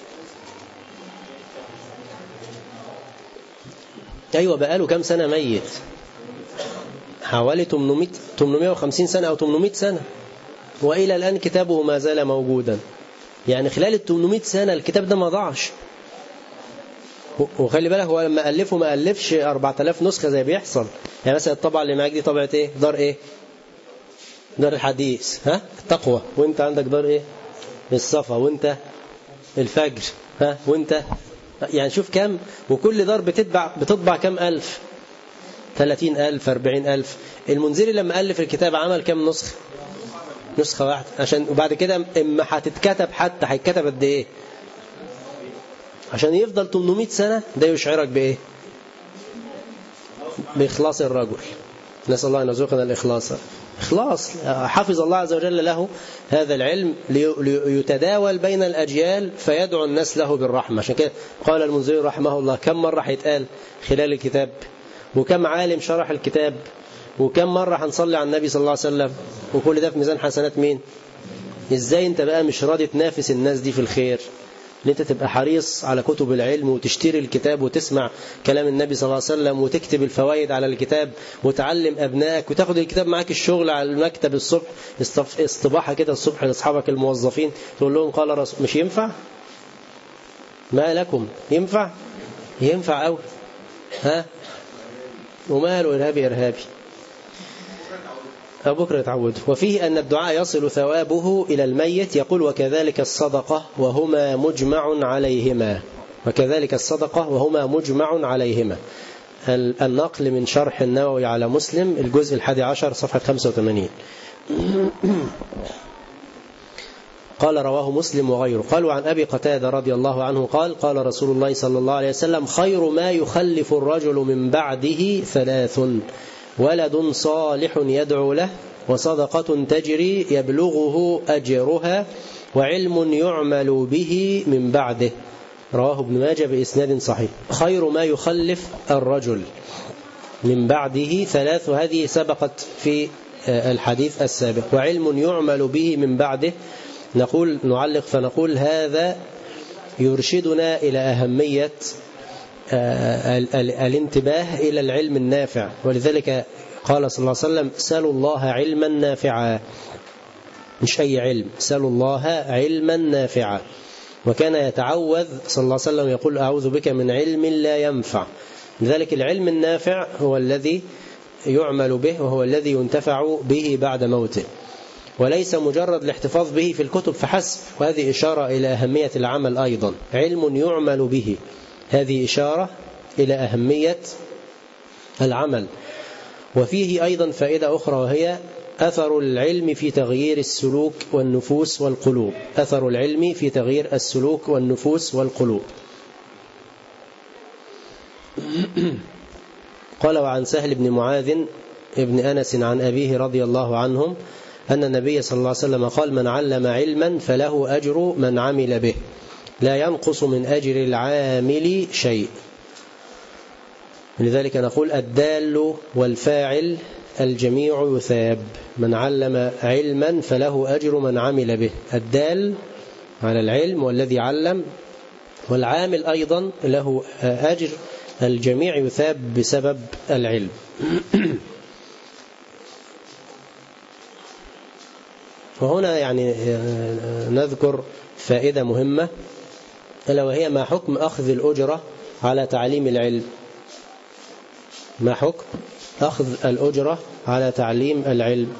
أيوة بقاله كم سنة ميت؟ حوالي 850 سنة أو 800 سنة، وإلى الآن كتابه ما زال موجودا. يعني خلال 800 سنة الكتاب ده ما ضاعش. وخلي بالك هو لما ألفه ما ألفش 4000 نسخة زي بيحصل. يعني مثلا الطبعة اللي معاك دي طبعة إيه؟ دار إيه؟ دار الحديث، ها؟ التقوى. وانت عندك دار إيه؟ الصفا. وانت الفجر، ها؟ وانت يعني شوف كم. وكل دار بتطبع كم ألف؟ 30,000 40,000. المنذري لما ألف الكتاب عمل كم نسخة؟ نسخة واحدة. عشان وبعد كده اما هتتكتب حتى هيتكتب قد ايه؟ عشان يفضل 800 سنة. ده يشعرك بايه؟ بإخلاص الرجل. نسأل الله أن يرزقنا الإخلاص. إخلاص. حفظ الله عز وجل له هذا العلم ليتداول بين الأجيال، فيدعو الناس له بالرحمة. عشان كده قال المنذري رحمه الله: كم مرة هيتقال خلال الكتاب، وكم عالم شرح الكتاب، وكم مرة هنصلي على النبي صلى الله عليه وسلم، وكل ده في ميزان حسنات مين؟ إزاي أنت بقى مش راضي تنافس الناس دي في الخير؟ ان انت تبقى حريص على كتب العلم، وتشتري الكتاب، وتسمع كلام النبي صلى الله عليه وسلم، وتكتب الفوائد على الكتاب، وتعلم أبنائك، وتاخد الكتاب معاك الشغل على المكتب الصبح، استباحة كده الصبح لأصحابك الموظفين، تقول لهم قال رسول. مش ينفع؟ ما لكم؟ ينفع؟ ينفع أوي. ها؟ وماله إرهابي بكرة يتعود. وفيه أن الدعاء يصل ثوابه إلى الميت. يقول: وكذلك الصدقة وهما مجمع عليهما. وكذلك الصدقة وهما مجمع عليهما. النقل من شرح النووي على مسلم الجزء 11 صفحة 85. قال: رواه مسلم وغيره. قالوا عن أبي قتادة رضي الله عنه قال: قال رسول الله صلى الله عليه وسلم: خير ما يخلف الرجل من بعده ثلاث: ولد صالح يدعو له، وصدقة تجري يبلغه أجرها، وعلم يعمل به من بعده. رواه ابن ماجه بإسناد صحيح. خير ما يخلف الرجل من بعده ثلاث، هذه سبقت في الحديث السابق. وعلم يعمل به من بعده، نعلق فنقول هذا يرشدنا إلى أهمية الانتباه إلى العلم النافع. ولذلك قال صلى الله عليه وسلم: سلوا الله علما نافعا. مش أي علم، سلوا الله علما نافعا. وكان يتعوذ صلى الله عليه وسلم يقول: أعوذ بك من علم لا ينفع. لذلك العلم النافع هو الذي يعمل به، وهو الذي ينتفع به بعد موته، وليس مجرد الاحتفاظ به في الكتب فحسب. وهذه إشارة إلى أهمية العمل أيضا. علم يعمل به، هذه إشارة إلى أهمية العمل. وفيه أيضا فائدة أخرى، وهي أثر العلم في تغيير السلوك والنفوس والقلوب. أثر العلم في تغيير السلوك والنفوس والقلوب. قال: وعن سهل بن معاذ ابن أنس عن أبيه رضي الله عنهم أن النبي صلى الله عليه وسلم قال: من علم علما فله أجر من عمل به، لا ينقص من أجر العامل شيء. لذلك نقول: الدال والفاعل الجميع يثاب. من علم علما فله أجر من عمل به. الدال على العلم والذي علم، والعامل أيضا له أجر. الجميع يثاب بسبب العلم. وهنا يعني نذكر فائدة مهمة، ألا وهي ما حكم أخذ الأجرة على تعليم العلم؟ ما حكم أخذ الأجرة على تعليم العلم؟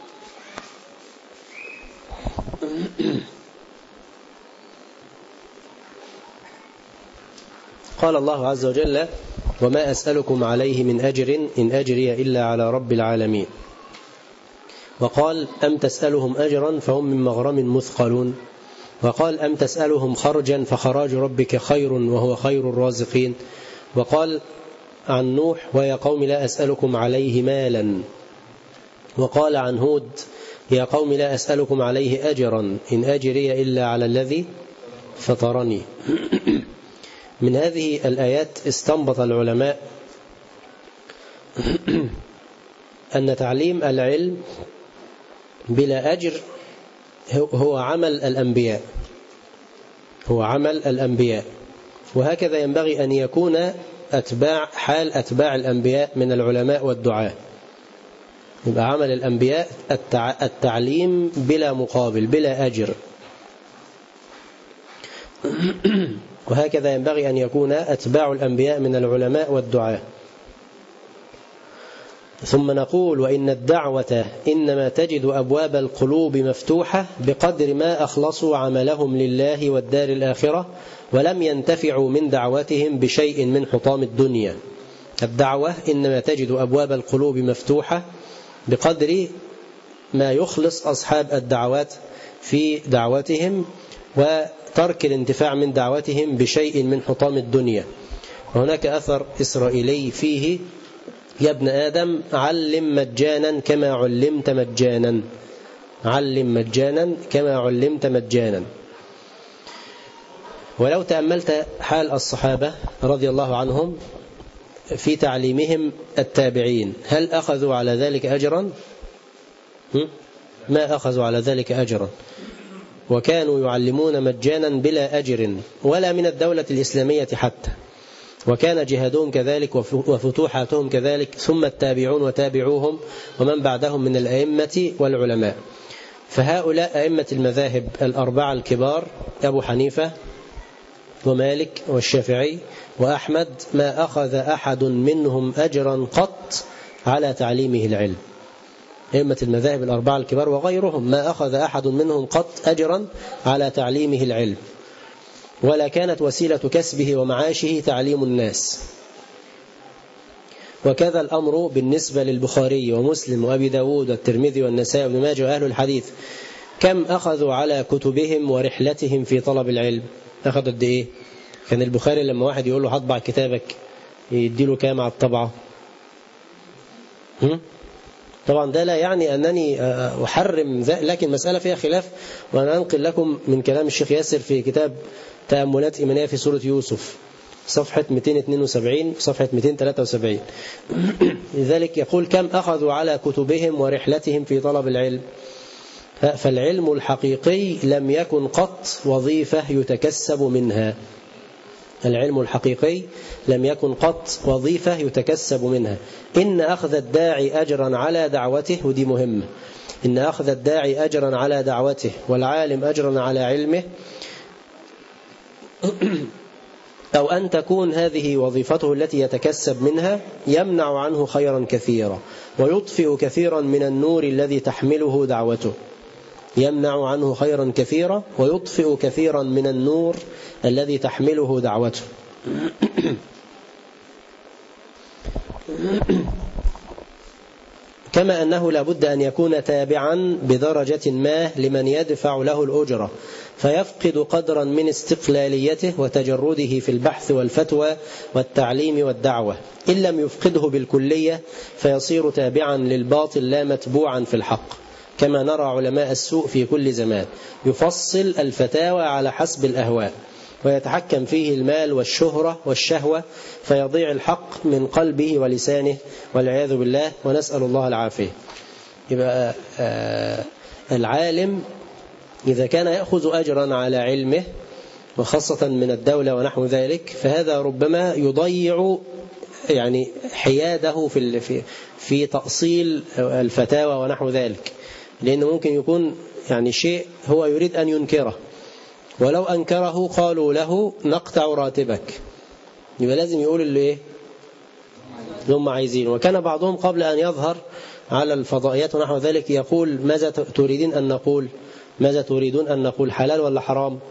قال الله عز وجل: وما أسألكم عليه من أجر إن أجري إلا على رب العالمين. وقال: أم تسألهم أجرا فهم من مغرم مثقلون. وقال: أم تسألهم خرجا فخراج ربك خير وهو خير الرازقين. وقال عن نوح: ويا قوم لا أسألكم عليه مالا. وقال عن هود: يا قوم لا أسألكم عليه أجرا إن أجري إلا على الذي فطرني. من هذه الآيات استنبط العلماء أن تعليم العلم بلا أجر هو عمل الأنبياء، هو عمل الأنبياء، وهكذا ينبغي أن يكون حال أتباع الأنبياء من العلماء والدعاة. يبقى عمل الأنبياء التعليم بلا مقابل بلا أجر، وهكذا ينبغي أن يكون أتباع الأنبياء من العلماء والدعاة. ثم نقول: وإن الدعوة إنما تجد أبواب القلوب مفتوحة بقدر ما أخلصوا عملهم لله والدار الآخرة ولم ينتفعوا من دعوتهم بشيء من حطام الدنيا. الدعوة إنما تجد أبواب القلوب مفتوحة بقدر ما يخلص أصحاب الدعوات في دعوتهم وترك الانتفاع من دعوتهم بشيء من حطام الدنيا. وهناك أثر إسرائيلي فيه: يا ابن آدم علم مجانا كما علمت مجانا، علم مجانا كما علمت مجانا. ولو تأملت حال الصحابة رضي الله عنهم في تعليمهم التابعين، هل أخذوا على ذلك أجرا؟ ما أخذوا على ذلك أجرا، وكانوا يعلمون مجانا بلا أجر ولا من الدولة الإسلامية حتى، وكان جهادهم كذلك وفتوحاتهم كذلك، ثم التابعون وتابعوهم ومن بعدهم من الأئمة والعلماء. فهؤلاء أئمة المذاهب الأربعة الكبار أبو حنيفة ومالك والشافعي وأحمد ما أخذ أحد منهم أجرا قط على تعليمه العلم. أئمة المذاهب الأربعة الكبار وغيرهم ما أخذ أحد منهم قط أجرا على تعليمه العلم، ولا كانت وسيلة كسبه ومعاشه تعليم الناس. وكذا الأمر بالنسبة للبخاري ومسلم وأبي داود والترمذي والنسائي وابن ماجه وأهل الحديث. كم أخذوا على كتبهم ورحلتهم في طلب العلم؟ أخذوا قد إيه؟ كان البخاري لما واحد يقول له هطبع كتابك يديله كام على الطبعة؟ طبعا ده لا يعني أنني أحرم ذلك، لكن مسألة فيها خلاف، وأنا أنقل لكم من كلام الشيخ ياسر في كتاب تأملات إيمانية في سورة يوسف صفحة 272 صفحة 273. لذلك يقول: كم أخذوا على كتبهم ورحلتهم في طلب العلم. فالعلم الحقيقي لم يكن قط وظيفة يتكسب منها، العلم الحقيقي لم يكن قط وظيفة يتكسب منها. إن أخذ الداعي أجرا على دعوته، ودي مهمة، إن أخذ الداعي أجرا على دعوته والعالم أجرا على علمه، أو أن تكون هذه وظيفته التي يتكسب منها، يمنع عنه خيرا كثيرا ويطفئ كثيرا من النور الذي تحمله دعوته، يمنع عنه خيرا كثيرا ويطفئ كثيرا من النور الذي تحمله دعوته. كما أنه لا بد أن يكون تابعا بدرجة ما لمن يدفع له الأجرة، فيفقد قدرا من استقلاليته وتجرده في البحث والفتوى والتعليم والدعوة، إن لم يفقده بالكلية فيصير تابعا للباطل لا متبوعا في الحق، كما نرى علماء السوء في كل زمان يفصل الفتاوى على حسب الأهواء ويتحكم فيه المال والشهرة والشهوة، فيضيع الحق من قلبه ولسانه والعياذ بالله، ونسأل الله العافية. يبقى العالم إذا كان يأخذ أجرا على علمه وخاصة من الدولة ونحو ذلك، فهذا ربما يضيع يعني حياده في تأصيل الفتاوى ونحو ذلك، لأنه ممكن يكون يعني شيء هو يريد أن ينكره، ولو أنكره قالوا له نقطع راتبك. يبقى لازم يقول اللي هم عايزين. وكان بعضهم قبل أن يظهر على الفضائيات ونحو ذلك يقول ماذا تريدون أن نقول؟ ماذا تريدون أن نقول، حلال ولا حرام؟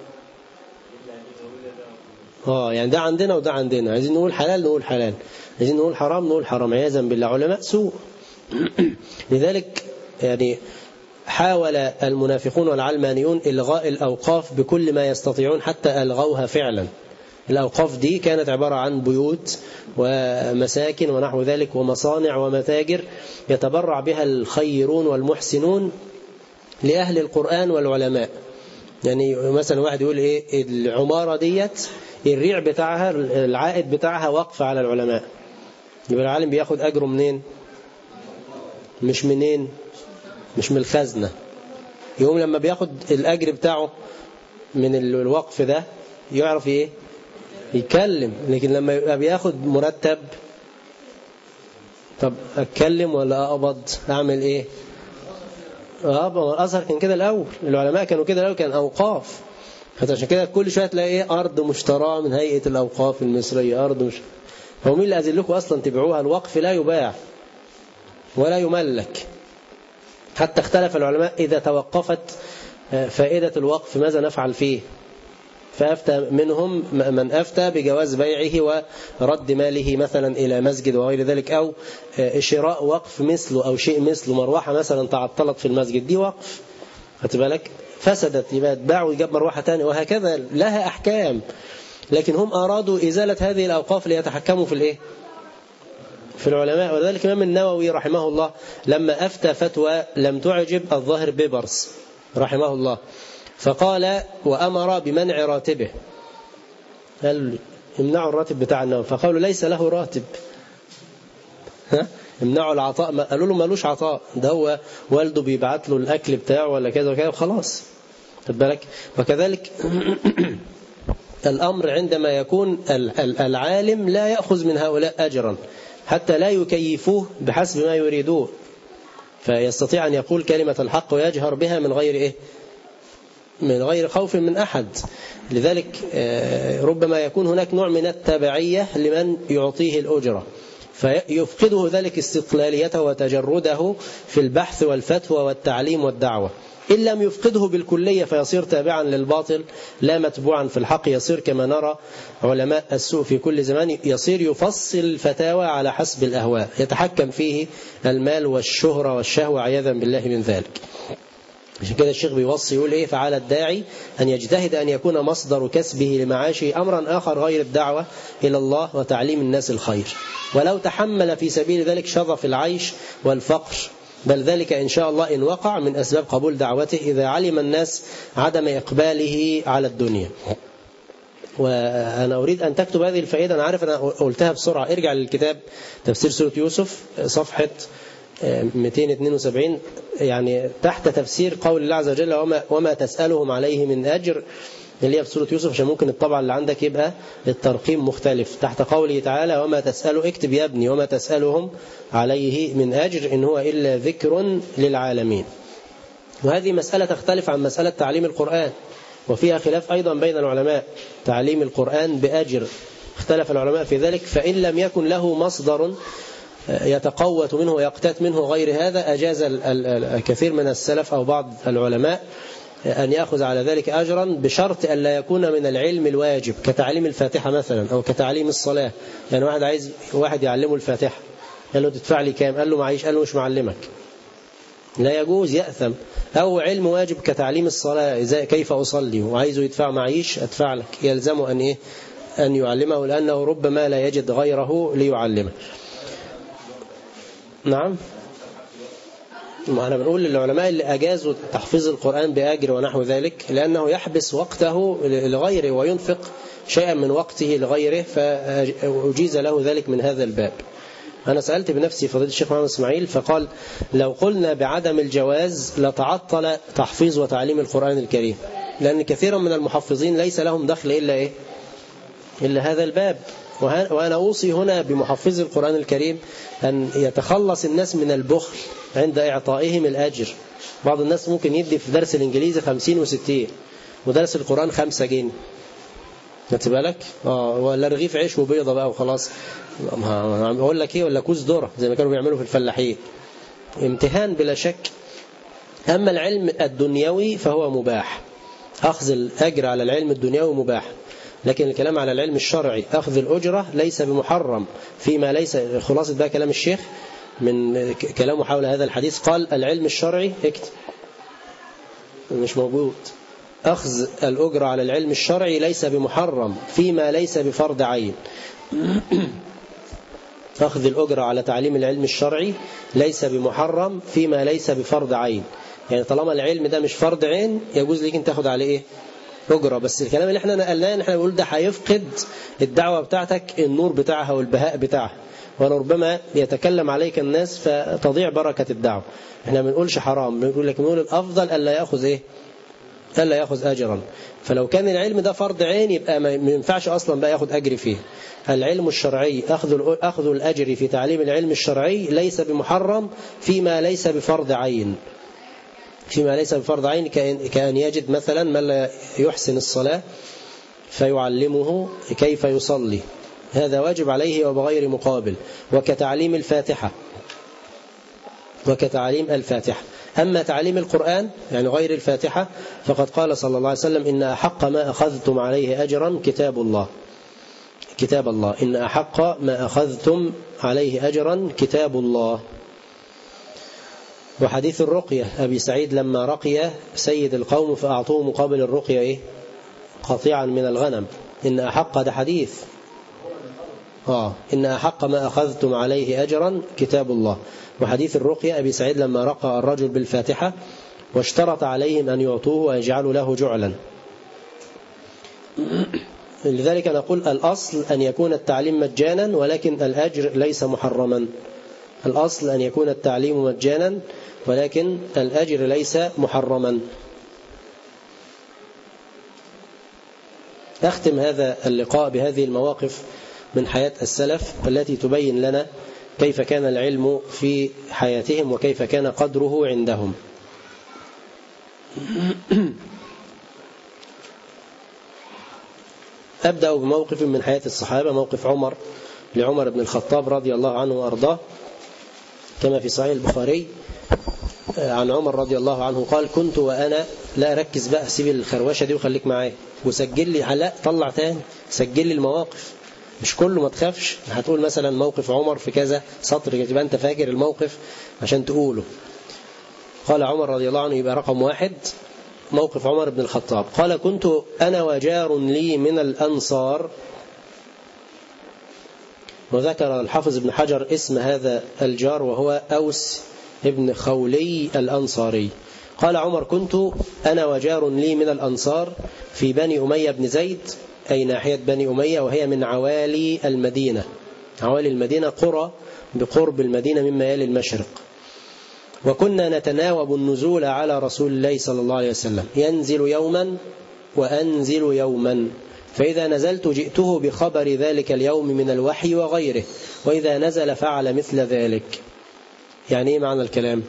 يعني ده عندنا وده عندنا، عايزين نقول حلال نقول حلال، عايزين نقول حرام نقول حرام، عياذا بالله. علماء سوء. لذلك يعني حاول المنافقون والعلمانيون إلغاء الأوقاف بكل ما يستطيعون حتى ألغوها فعلا. الأوقاف دي كانت عبارة عن بيوت ومساكن ونحو ذلك ومصانع ومتاجر يتبرع بها الخيرون والمحسنون لأهل القرآن والعلماء. يعني مثلا واحد يقول العمارة ديت الريع بتاعها العائد بتاعها وقف على العلماء، يبقى العالم بياخد أجره منين؟ مش منين؟ مش من الخزنة. يوم لما بياخد الأجر بتاعه من الوقف ده يعرف يتكلم. لكن لما يبقى بياخد مرتب، طب أتكلم ولا أقبض؟ أعمل الأزهر كان كده الأول، العلماء كانوا كده الأول، كان أوقاف. فعشان كده كل شوية تلاقي أرض مشتراه من هيئة الأوقاف المصرية، أرض مش. هو مين اللي أذلكم أصلا تبيعوها؟ الوقف لا يباع ولا يملك. حتى اختلف العلماء إذا توقفت فائدة الوقف ماذا نفعل فيه؟ فأفتى منهم من أفتى بجواز بيعه ورد ماله مثلا إلى مسجد وغير ذلك، أو شراء وقف مثله أو شيء مثله، مروحة مثلا تعطلت في المسجد دي وقف، خدت بالك، فسدت، يبقى تباع ويجاب مروحة تانية، وهكذا لها أحكام. لكن هم أرادوا إزالة هذه الأوقاف ليتحكموا في العلماء. وذلك الإمام النووي رحمه الله لما أفتى فتوى لم تعجب الظاهر بيبرس رحمه الله، فقال وأمر بمنع راتبه، قال امنعوا الراتب بتاع النووي، فقالوا ليس له راتب، امنعوا العطاء، قالوا له مالوش عطاء، ده هو والده بيبعت له الأكل بتاعه ولا كذا وكذا وخلاص، خد بالك. وكذلك الأمر عندما يكون العالم لا يأخذ من هؤلاء أجرا حتى لا يكيفوه بحسب ما يريدوه، فيستطيع أن يقول كلمة الحق ويجهر بها من غير خوف من أحد. لذلك ربما يكون هناك نوع من التبعية لمن يعطيه الأجرة، فيفقده ذلك استقلاليته وتجرده في البحث والفتوى والتعليم والدعوة. إن لم يفقده بالكلية فيصير تابعا للباطل لا متبوعا في الحق، يصير كما نرى علماء السوء في كل زمان، يصير يفصل الفتاوى على حسب الأهواء، يتحكم فيه المال والشهرة والشهوة عياذا بالله من ذلك. عشان كده الشيخ بيوصي يقول فعلى الداعي أن يجتهد أن يكون مصدر كسبه لمعاشه أمرا آخر غير الدعوة إلى الله وتعليم الناس الخير، ولو تحمل في سبيل ذلك شظف العيش والفقر، بل ذلك إن شاء الله إن وقع من أسباب قبول دعوته إذا علم الناس عدم إقباله على الدنيا. وأنا أريد أن تكتب هذه الفائدة، أنا عارف أنا قلتها بسرعة، ارجع للكتاب تفسير سورة يوسف صفحة 272، يعني تحت تفسير قول الله عز وجل وما تسألهم عليه من أجر، اللي هي في سورة يوسف، عشان ممكن الطبع اللي عندك يبقى الترقيم مختلف. تحت قوله تعالى وما تسأله، اكتب يا ابني وما تسألهم عليه من أجر إن هو إلا ذكر للعالمين. وهذه مسألة تختلف عن مسألة تعليم القرآن، وفيها خلاف أيضا بين العلماء. تعليم القرآن بأجر اختلف العلماء في ذلك، فإن لم يكن له مصدر يتقوت منه ويقتات منه غير هذا أجاز الكثير من السلف أو بعض العلماء أن يأخذ على ذلك أجرا بشرط أن لا يكون من العلم الواجب كتعليم الفاتحة مثلا أو كتعليم الصلاة. يعني واحد عايز واحد يعلمه الفاتحة، قال له تدفع لي كام؟ قال له معيش، قال له مش معلمك، لا يجوز، يأثم. أو علم واجب كتعليم الصلاة كيف أصلي وعايزه يدفع معيش، أدفع لك، يلزمه أن يعلمه لأنه ربما لا يجد غيره ليعلمه. نعم، ما أنا بنقول للعلماء اللي أجازوا تحفيظ القرآن بأجر ونحو ذلك لأنه يحبس وقته لغيره وينفق شيئا من وقته لغيره، فأجيز له ذلك من هذا الباب. أنا سألت بنفسي فضيلة الشيخ محمد إسماعيل فقال لو قلنا بعدم الجواز لتعطل تحفيظ وتعليم القرآن الكريم، لأن كثيرا من المحفظين ليس لهم دخل إلا هذا الباب. وأنا أوصي هنا بمحفظ القرآن الكريم أن يتخلص الناس من البخل عند إعطائهم الأجر. بعض الناس ممكن يدي في درس الإنجليزي 50 و60، ودرس القرآن 5 جنيه، خدت بالك؟ ولا رغيف عيش وبيضة بقى وخلاص، اقول لك ايه، ولا كوز ذره زي ما كانوا بيعملوا في الفلاحين. امتحان بلا شك. اما العلم الدنيوي فهو مباح، اخذ الاجر على العلم الدنيوي مباح، لكن الكلام على العلم الشرعي اخذ الاجره ليس بمحرم فيما ليس. خلاصه بقى كلام الشيخ من كلامه حول هذا الحديث، قال العلم الشرعي، اكتب مش موجود، أخذ الأجرة على العلم الشرعي ليس بمحرم فيما ليس بفرض عين. أخذ الأجرة على تعليم العلم الشرعي ليس بمحرم فيما ليس بفرض عين، يعني طالما العلم ده مش فرض عين يجوز ليك أن تاخد عليه إيه؟ أجرة. بس الكلام اللي احنا نقلناه احنا بنقول ده هيفقد الدعوة بتاعتك النور بتاعها والبهاء بتاعها، وربما يتكلم عليك الناس فتضيع بركة الدعوة. احنا ما بنقولش حرام، بنقول لك نقول الأفضل ألا يأخذ إيه؟ ألا يأخذ أجرا. فلو كان العلم ده فرض عين يبقى ما ينفعش أصلا بقى يأخذ أجر فيه. العلم الشرعي أخذ الأجر في تعليم العلم الشرعي ليس بمحرم فيما ليس بفرض عين. فيما ليس بفرض عين كأن يجد مثلا من لا يحسن الصلاة فيعلمه كيف يصلي، هذا واجب عليه وبغير مقابل، وكتعليم الفاتحة أما تعليم القرآن يعني غير الفاتحة فقد قال صلى الله عليه وسلم إن أحق ما أخذتم عليه أجرا كتاب الله، إن أحق ما أخذتم عليه أجرا كتاب الله. وحديث الرقية أبي سعيد لما رقي سيد القوم فأعطوه مقابل الرقية إيه؟ قطيعا من الغنم. إن أحق ده حديث إن أحق ما أخذتم عليه أجرا كتاب الله. وحديث الرقية أبي سعيد لما رقى الرجل بالفاتحة واشترط عليهم أن يعطوه ويجعلوا له جعلا. لذلك نقول الأصل أن يكون التعليم مجانا ولكن الأجر ليس محرما. الأصل أن يكون التعليم مجانا ولكن الأجر ليس محرما. أختم هذا اللقاء بهذه المواقف من حياة السلف التي تبين لنا كيف كان العلم في حياتهم وكيف كان قدره عندهم. أبدأ بموقف من حياة الصحابة، موقف لعمر بن الخطاب رضي الله عنه وأرضاه، كما في صحيح البخاري عن عمر رضي الله عنه قال كنت وأنا، لا ركز بقى، سيب الخروشة دي وخليك معايا وسجل لي، لا طلع تاني سجل لي المواقف، مش كله، ما تخافش. هتقول مثلا موقف عمر في كذا سطر يبقى أنت فاكر الموقف عشان تقوله. قال عمر رضي الله عنه، يبقى رقم 1 موقف عمر بن الخطاب. قال كنت أنا وجار لي من الأنصار، وذكر الحافظ ابن حجر اسم هذا الجار وهو أوس ابن خولي الأنصاري. قال عمر كنت أنا وجار لي من الأنصار في بني أمية بن زيد، أي ناحية بني أمية، وهي من عوالي المدينة. عوالي المدينة قرى بقرب المدينة مما يلي المشرق. وكنا نتناوب النزول على رسول الله صلى الله عليه وسلم، ينزل يوما وأنزل يوما، فإذا نزلت جئته بخبر ذلك اليوم من الوحي وغيره، وإذا نزل فعل مثل ذلك. يعني إيه معنى الكلام؟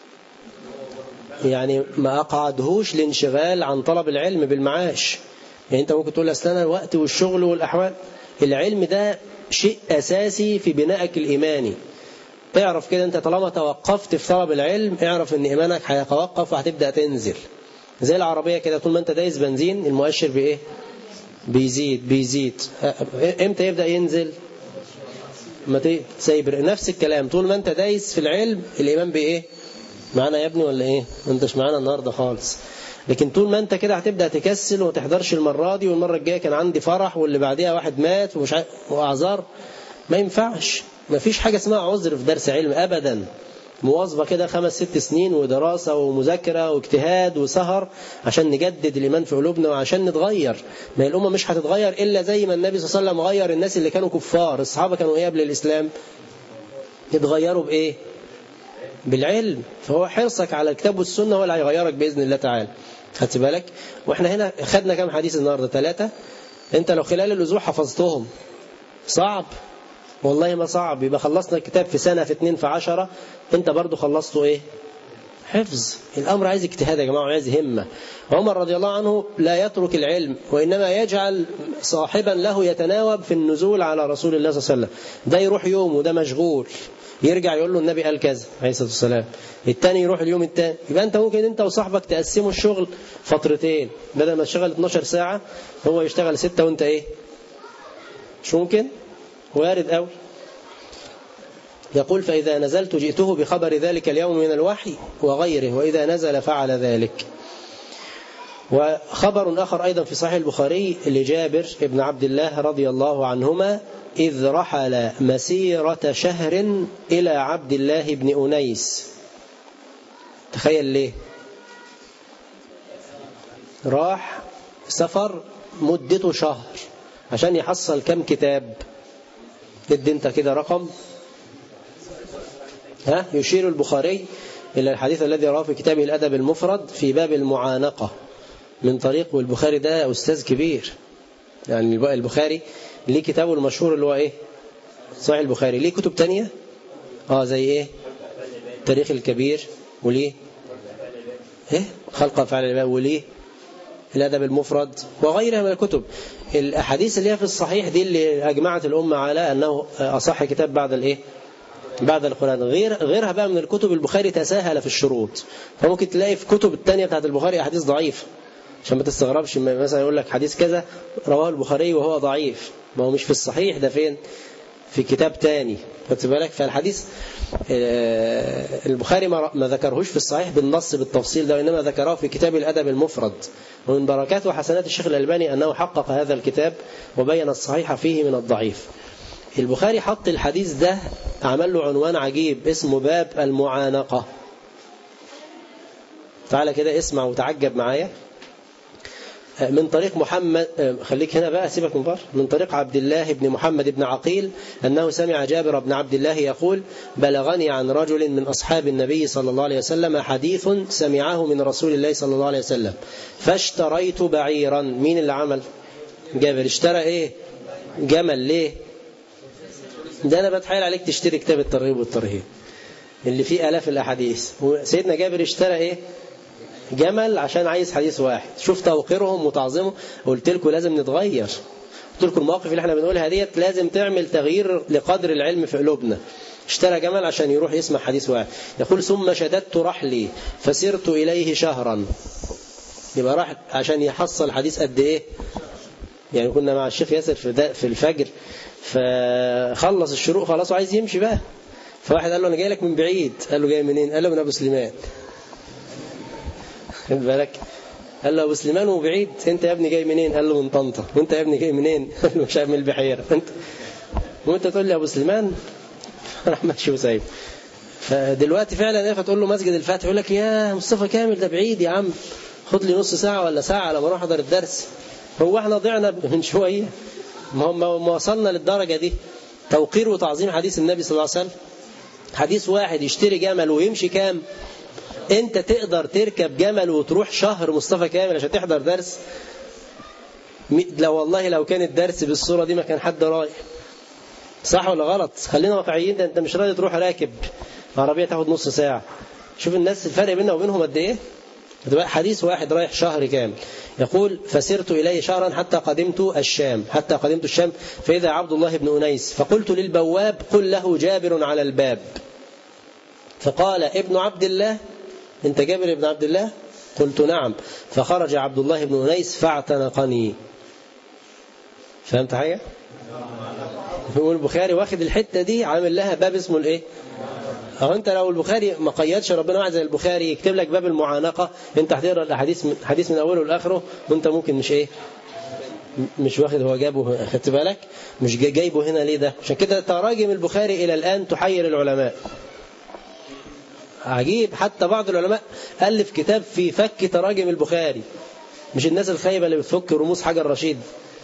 يعني ما أقعدهوش لانشغال عن طلب العلم بالمعاش. يعني أنت ممكن تقول أصل أنا الوقت والشغل والأحوال، العلم ده شيء أساسي في بنائك الإيماني. اعرف كده، أنت طالما توقفت في طلب العلم اعرف أن إيمانك هيتوقف وهتبدأ تنزل. زي العربية كده، طول ما أنت دايس بنزين المؤشر بإيه؟ بيزيد. امتى يبدأ ينزل؟ ما سايبر. نفس الكلام، طول ما أنت دايس في العلم الإيمان بإيه؟ معنا يا ابني ولا إيه؟ أنتش معنا النهاردة خالص. لكن طول ما أنت كده هتبدأ تكسل وما تحضرش المرة دي، والمرة الجاية كان عندي فرح، واللي بعديها واحد مات وأعذار، ما ينفعش. ما فيش حاجة اسمها عذر في درس علم أبدا. مواظبة كده 5-6 سنين ودراسة ومذاكرة واجتهاد وسهر عشان نجدد الإيمان في قلوبنا وعشان نتغير. ما الأمة مش هتتغير إلا زي ما النبي صلى الله عليه وسلم غير الناس اللي كانوا كفار. الصحابة كانوا إيه قبل الإسلام؟ يتغيروا بإيه؟ بالعلم. فهو حرصك على الكتاب والسنة هو اللي هيغيرك بإذن الله تعالى. خدت بالك؟ وإحنا هنا خدنا كام حديث النهاردة؟ 3. أنت لو خلال الأسبوع حفظتهم صعب؟ والله ما صعب. يبقى خلصنا الكتاب في سنة، في 2، في 10. أنت برضو خلصته إيه؟ حفظ. الأمر عايز اجتهاد يا جماعة وعايز همة. عمر رضي الله عنه لا يترك العلم، وإنما يجعل صاحبا له يتناوب في النزول على رسول الله صلى الله عليه وسلم. ده يروح يوم وده مشغول، يرجع يقول له النبي قال كذا عليه الصلاة والسلام، التاني يروح اليوم التاني. يبقى أنت ممكن أنت وصاحبك تقسموا الشغل فترتين، بدل ما تشتغل 12 ساعة هو يشتغل 6 وأنت إيه؟ مش ممكن؟ وارد أوي. يقول فإذا نزلت جئته بخبر ذلك اليوم من الوحي وغيره، وإذا نزل فعل ذلك. وخبر آخر أيضا في صحيح البخاري لجابر بن عبد الله رضي الله عنهما إذ رحل مسيرة شهر إلى عبد الله بن أنيس. تخيل ليه راح سفر مدته شهر عشان يحصل كم كتاب؟ ادي انت كده رقم. يشير البخاري إلى الحديث الذي رواه في كتابه الأدب المفرد في باب المعانقة من طريق، والبخاري ده أستاذ كبير، يعني البخاري ليه كتابه المشهور اللي هو إيه؟ صحيح البخاري. ليه كتب تانية زي إيه؟ التاريخ الكبير، وليه خلق أفعال العباد، وليه الأدب المفرد وغيرها من الكتب. الأحاديث اللي هي في الصحيح دي اللي أجمعت الأمة على أنه أصح كتاب بعد القرآن. غيرها بقى من الكتب البخاري تساهل في الشروط، فممكن تلاقي في كتب التانية بتاعت البخاري أحاديث ضعيفة، عشان ما تستغربش مثلا يقول لك حديث كذا رواه البخاري وهو ضعيف، ما هو مش في الصحيح، ده فين؟ في كتاب تاني. خدت بالك؟ فالحديث البخاري ما ذكرهوش في الصحيح بالنص بالتفصيل ده، وإنما ذكره في كتاب الأدب المفرد. ومن بركات وحسنات الشيخ الألباني أنه حقق هذا الكتاب وبين الصحيح فيه من الضعيف. البخاري حط الحديث ده، عمل له عنوان عجيب اسمه باب المعانقة. تعالى كده اسمع وتعجب معايا. من طريق محمد، خليك هنا بقى سيبك من بره، من طريق عبد الله بن محمد بن عقيل أنه سمع جابر بن عبد الله يقول بلغني عن رجل من أصحاب النبي صلى الله عليه وسلم حديث سمعه من رسول الله صلى الله عليه وسلم فاشتريت بعيرا. مين اللي عمل؟ جابر. اشترى ايه؟ جمل. ليه؟ ده أنا بتحايل عليك تشتري كتاب الترغيب والترهيب اللي فيه آلاف الأحاديث. سيدنا جابر اشترى ايه؟ جمل، عشان عايز حديث واحد. شوف توقيرهم وتعظيمهم. قلت لكم لازم نتغير، قلت لكم المواقف اللي احنا بنقولها ديت لازم تعمل تغيير لقدر العلم في قلوبنا. اشترى جمل عشان يروح يسمع حديث واحد. يقول ثم شددت رحلي فسرت إليه شهرا. يبقى راح عشان يحصل حديث قد ايه؟ يعني كنا مع الشيخ ياسر في الفجر، فخلص الشروق خلاص وعايز يمشي بقى، فواحد قال له أنا جاي لك من بعيد. قال له جاي منين؟ قال له من أبو سليمان. خد بالك؟ قال له أبو سليمان وبعيد؟ أنت يا ابني جاي منين؟ قال له من طنطا. وأنت يا ابني جاي منين؟ قال له مش عارف من البحيرة. وأنت تقول لي أبو سليمان؟ راح ماشي وسايب. فدلوقتي فعلا ايه، فتقول له مسجد الفتح يقول لك يا مصطفى كامل ده بعيد يا عم، خد لي نص ساعة ولا ساعة لما اروح احضر الدرس. هو احنا ضيعنا من شوية؟ ما وصلنا للدرجة دي. توقير وتعظيم حديث النبي صلى الله عليه وسلم. حديث واحد يشتري جمل ويمشي كام؟ انت تقدر تركب جمل وتروح شهر مصطفى كامل عشان تحضر درس؟ لا والله لو كان الدرس بالصورة دي ما كان حد رايح. صح ولا غلط؟ خلينا واقعيين. ده انت مش راضي تروح راكب عربية تاخد نص ساعة. شوف الناس الفرق بيننا وبينهم قد ايه. حديث واحد رايح شهر كامل. يقول فسرت إليه شهرا حتى قدمت الشام فإذا عبد الله بن أنيس فقلت للبواب قل له جابر على الباب. فقال ابن عبد الله انت جابر ابن عبد الله؟ قلت نعم. فخرج عبد الله بن أنيس فاعتنقني. فهمت حاجة؟ هو البخاري واخد الحتة دي عامل لها باب اسمه الايه؟ أو أنت لو البخاري ما قيدش ربنا واحد زي البخاري يكتب لك باب المعانقة، أنت هتقرأ الحديث من أوله لآخره وأنت ممكن مش واخد هو جابه. خدت بالك؟ مش جايبه هنا ليه ده؟ عشان كده تراجم البخاري إلى الآن تحير العلماء. عجيب، حتى بعض العلماء ألف كتاب في فك تراجم البخاري. مش الناس الخايبة اللي بتفك رموز حجر رشيد.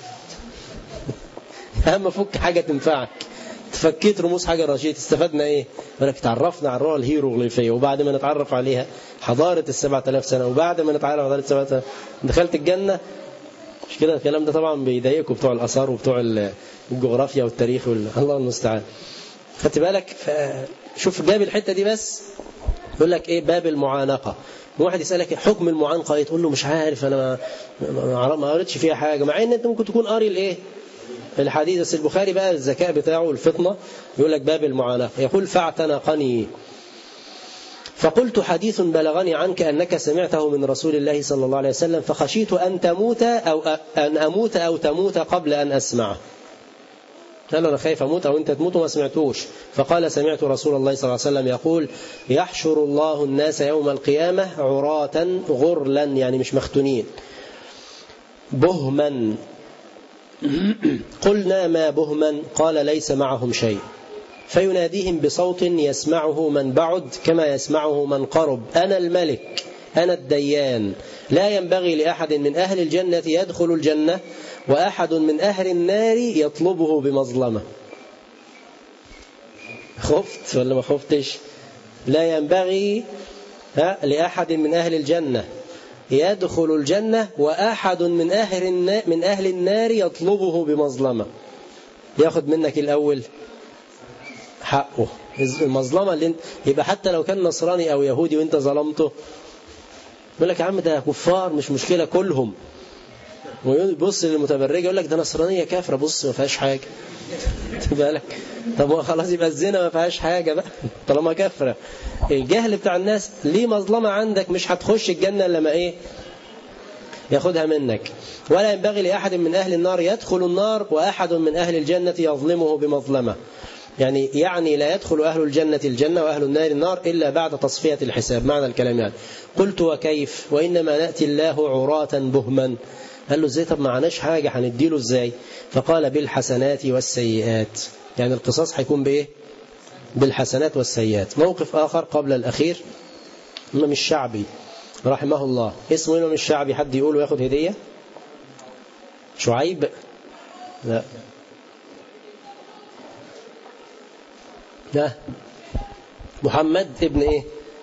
أهم فك حاجة تنفعك. تفكيت رموز حجر رشيد استفدنا ايه؟ ولك تعرفنا على الرؤى الهيروغليفية، وبعد ما نتعرف عليها حضارة 7000 سنة، وبعد ما نتعرف على حضارة 7000 سنة دخلت الجنة. مش كده الكلام ده طبعا بيضايقكم بتوع الآثار وبتوع الجغرافيا والتاريخ الله المستعان. خدت بالك؟ شوف جاب الحتة دي بس يقول لك إيه باب المعانقة. واحد يسألك حكم المعانقة إيه؟ تقول له مش عارف، أنا ما قريتش فيها حاجة، مع إن أنت ممكن تكون قاري الإيه الحديث. بس البخاري بقى الذكاء بتاعه والفطنة يقول لك باب المعانقة. يقول فاعتنقني فقلت حديث بلغني عنك أنك سمعته من رسول الله صلى الله عليه وسلم فخشيت أن أموت أو تموت قبل أن أسمعه. قال أنا خايف أموت أو أنت تموت وما سمعتوش. فقال سمعت رسول الله صلى الله عليه وسلم يقول يحشر الله الناس يوم القيامة عراة غرلا، يعني مش مختونين، بهما. قلنا ما بهما؟ قال ليس معهم شيء. فيناديهم بصوت يسمعه من بعد كما يسمعه من قرب، أنا الملك أنا الديان، لا ينبغي لأحد من أهل الجنة يدخل الجنة وأحد من أهل النار يطلبه بمظلمة. خفت ولا ما خفتش؟ لا ينبغي لأحد من أهل الجنة يدخل الجنة وأحد من أهل النار يطلبه بمظلمة. ياخد منك الأول حقه، المظلمة اللي انت يبقى حتى لو كان نصراني أو يهودي وانت ظلمته يقول لك يا عم ده كفار مش مشكلة كلهم، ويبص للمتبرجة يقول لك ده نصرانية كافرة بص ما فيهاش حاجة. تبقى لك طب خلاص يبقى الزنا ما فيهاش حاجة بقى طالما كافرة. الجهل بتاع الناس ليه مظلمة عندك مش هتخش الجنة لما ايه ياخدها منك. ولا ينبغي لأحد من أهل النار يدخل النار وأحد من أهل الجنة يظلمه بمظلمة، يعني لا يدخل أهل الجنة الجنة وأهل النار النار إلا بعد تصفية الحساب. معنى الكلام يعني. قلت وكيف وإنما نأتي الله عراة بهما. قال له ازاي؟ طب معناش حاجة هنديله ازاي؟ فقال بالحسنات والسيئات، يعني القصاص هيكون بإيه؟ بالحسنات والسيئات. موقف آخر قبل الأخير، إمام الشعبي رحمه الله، اسمه إمام الشعبي، حد يقول وياخد هدية؟ شعيب؟ لا لا، محمد ابن ايه؟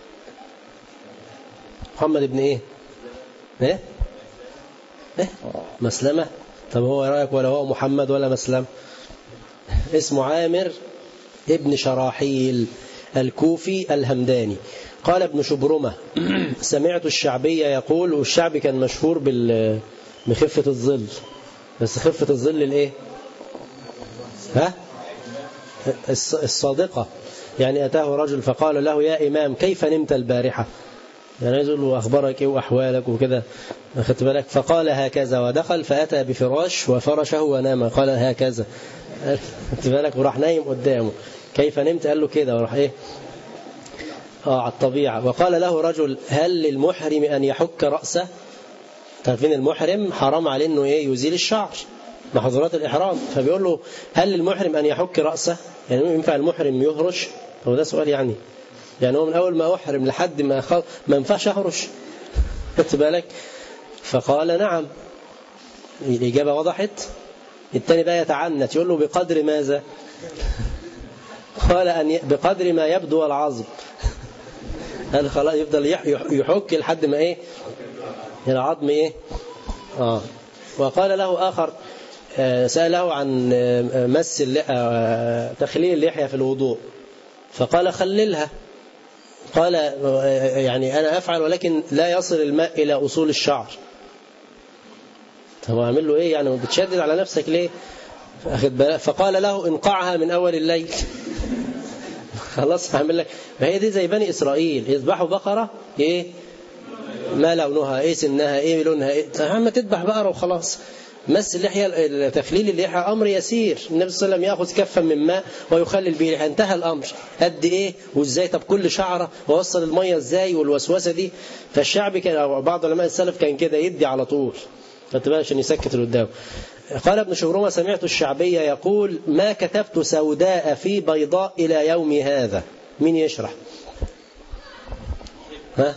محمد ابن ايه؟ ايه؟ ايه؟ مسلمة. طب هو رأيك ولا هو محمد ولا مسلم؟ اسمه عامر ابن شراحيل الكوفي الهمداني. قال ابن شبرمة سمعت الشعبي يقول، والشعبي كان مشهور بخفة الظل، بس خفة الظل الايه؟ ها؟ الصادقة. يعني أتاه رجل فقال له يا إمام كيف نمت البارحة؟ يعني يقول له أخبارك إيه وأحوالك وكده، أخذت بالك؟ فقال هكذا، ودخل فأتى بفراش وفرشه ونام، قال هكذا، أخذت بالك؟ وراح نايم قدامه. كيف نمت؟ قال له كده، وراح إيه على الطبيعة. وقال له رجل هل للمحرم أن يحك رأسه؟ تعرفين المحرم حرام عليه أنه إيه يزيل الشعر، محظورات الإحرام. فبيقول له هل للمحرم أن يحك رأسه؟ يعني ينفع المحرم يهرش؟ هو ده سؤال يعني هو من أول ما أحرم لحد ما ينفعش أهرش؟ خدت بالك؟ فقال نعم. الإجابة وضحت. الثاني بقى يتعنت يقول له بقدر ماذا؟ قال بقدر ما يبدو العظم. قال خلاص يفضل يحك لحد ما إيه العظم إيه وقال له آخر سأله عن مس تخليل اللحية في الوضوء، فقال خللها. قال يعني أنا أفعل ولكن لا يصل الماء إلى أصول الشعر. طب أعمل له إيه يعني بتشدد على نفسك ليه؟ فقال له انقعها من أول الليل. خلاص هعمل لك. ما هي دي زي بني إسرائيل يذبحوا بقرة إيه ما لونها إيه سنها إيه لونها إيه، عم تذبح بقرة وخلاص. مس اللحية تخليل اللحية أمر يسير، النبي صلى الله عليه وسلم يأخذ كفا من ماء ويخلل به، انتهى الأمر. قد إيه وإزاي؟ طب كل شعرة ووصل المية إزاي والوسوسة دي؟ فالشعب كان بعض علماء السلف كان كده يدي على طول فتبقى عشان يسكت اللي قدامه. قال ابن شبرمة سمعت الشعبي يقول ما كتبت سوداء في بيضاء إلى يوم هذا. مين يشرح؟ ها؟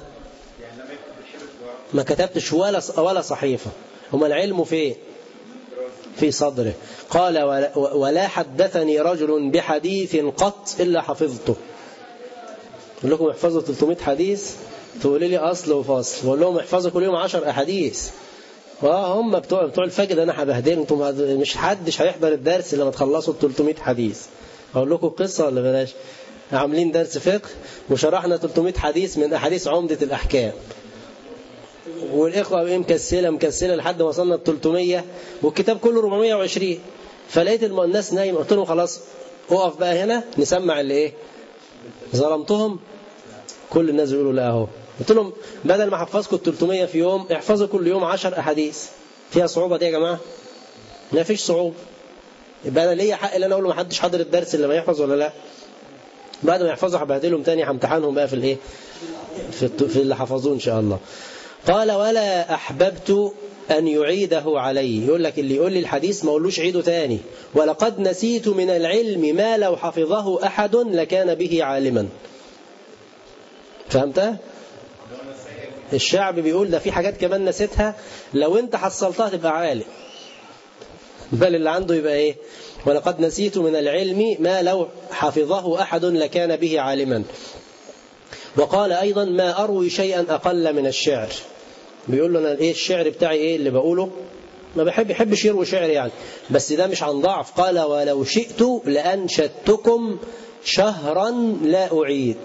ما كتبتش ولا صحيفة. هما العلم في صدره. قال ولا حدثني رجل بحديث قط إلا حفظته. أقول لكم احفظوا 300 حديث تقولي لي أصل وفصل، وأقول لهم احفظوا كل يوم 10 أحاديث. هم بتوع الفجر أنا هبهدلهم، انتم مش حدش هيحضر الدرس لما تخلصوا 300 حديث. أقول لكم قصة ولا بلاش؟ عاملين درس فقه وشرحنا 300 حديث من أحاديث عمدة الأحكام، والإخوة مكسلة لحد ما وصلنا 300 والكتاب كله 420. فلقيت الناس نايم، قلت لهم خلاص اقف بقى هنا نسمع اللي ايه ظلمتهم. كل الناس يقولوا لا اهو. قلت لهم بدل ما احفظكم 300 في يوم احفظوا كل يوم 10 أحاديث. فيها صعوبة دي يا جماعة؟ ما فيش صعوبة. يبقى انا ليا حق ان انا اقول له ما حدش حاضر الدرس اللي ما يحفظ ولا لا؟ بعد ما يحفظوا هبهدلهم تاني، همتحنهم بقى في الايه في اللي حفظوه ان شاء الله. قال ولا احببت أن يعيده علي. يقول لك اللي يقول لي الحديث ما اقولوش عيده تاني. ولقد نسيت من العلم ما لو حفظه أحد لكان به عالما. فهمتها؟ الشعب بيقول ده في حاجات كمان نسيتها لو انت حصلتها تبقى عالم، بل اللي عنده يبقى ايه؟ ولقد نسيت من العلم ما لو حفظه أحد لكان به عالما. وقال أيضا ما أروي شيئا أقل من الشعر. بيقول له أنا إيه الشعر بتاعي إيه اللي بقوله؟ ما بحبش يروي شعر يعني، بس ده مش عن ضعف. قال ولو شئت لأنشدتكم شهرا لا أعيد.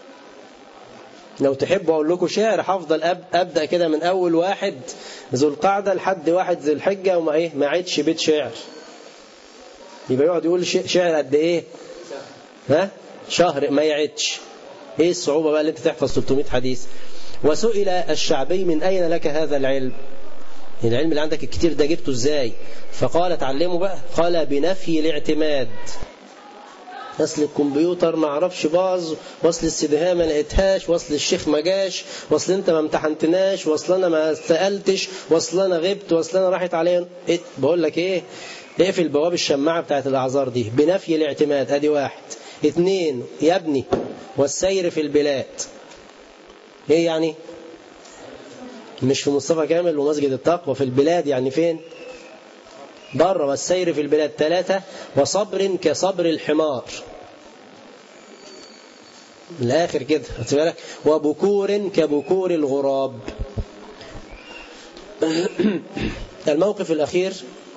لو تحبوا أقول لكم شعر هفضل أبدأ كده من أول 1 ذو القعدة لحد 1 ذي الحجة وما ما عيدش بيت شعر. يبقى يقعد يقول شعر قد إيه؟ شهر ما يعيدش. إيه الصعوبة بقى اللي أنت تحفظ 300 حديث؟ وسئل الشعبي من أين لك هذا العلم؟ العلم اللي عندك الكتير ده جبته إزاي؟ فقال تعلمه بقى. قال بنفي الاعتماد. وصل الكمبيوتر ما عرفش باظ، وصل السدها ما لقيتهاش، وصل الشيخ ما جاش، وصل انت ما امتحنتناش، وصل انا ما سألتش، وصل انا غبت، وصل انا راحت عليا. إيه؟ بقول لك ايه؟ اقفل بواب الشماعة بتاعت الأعذار دي. بنفي الاعتماد ادي 1. 2 يا ابني والسير في البلاد. ايه يعني؟ مش في مصطفى كامل ومسجد التقوى، في البلاد يعني فين؟ بره. والسير في البلاد. 3 وصبر كصبر الحمار. من الآخر كده خدت بالك. وبكور كبكور الغراب. الموقف الأخير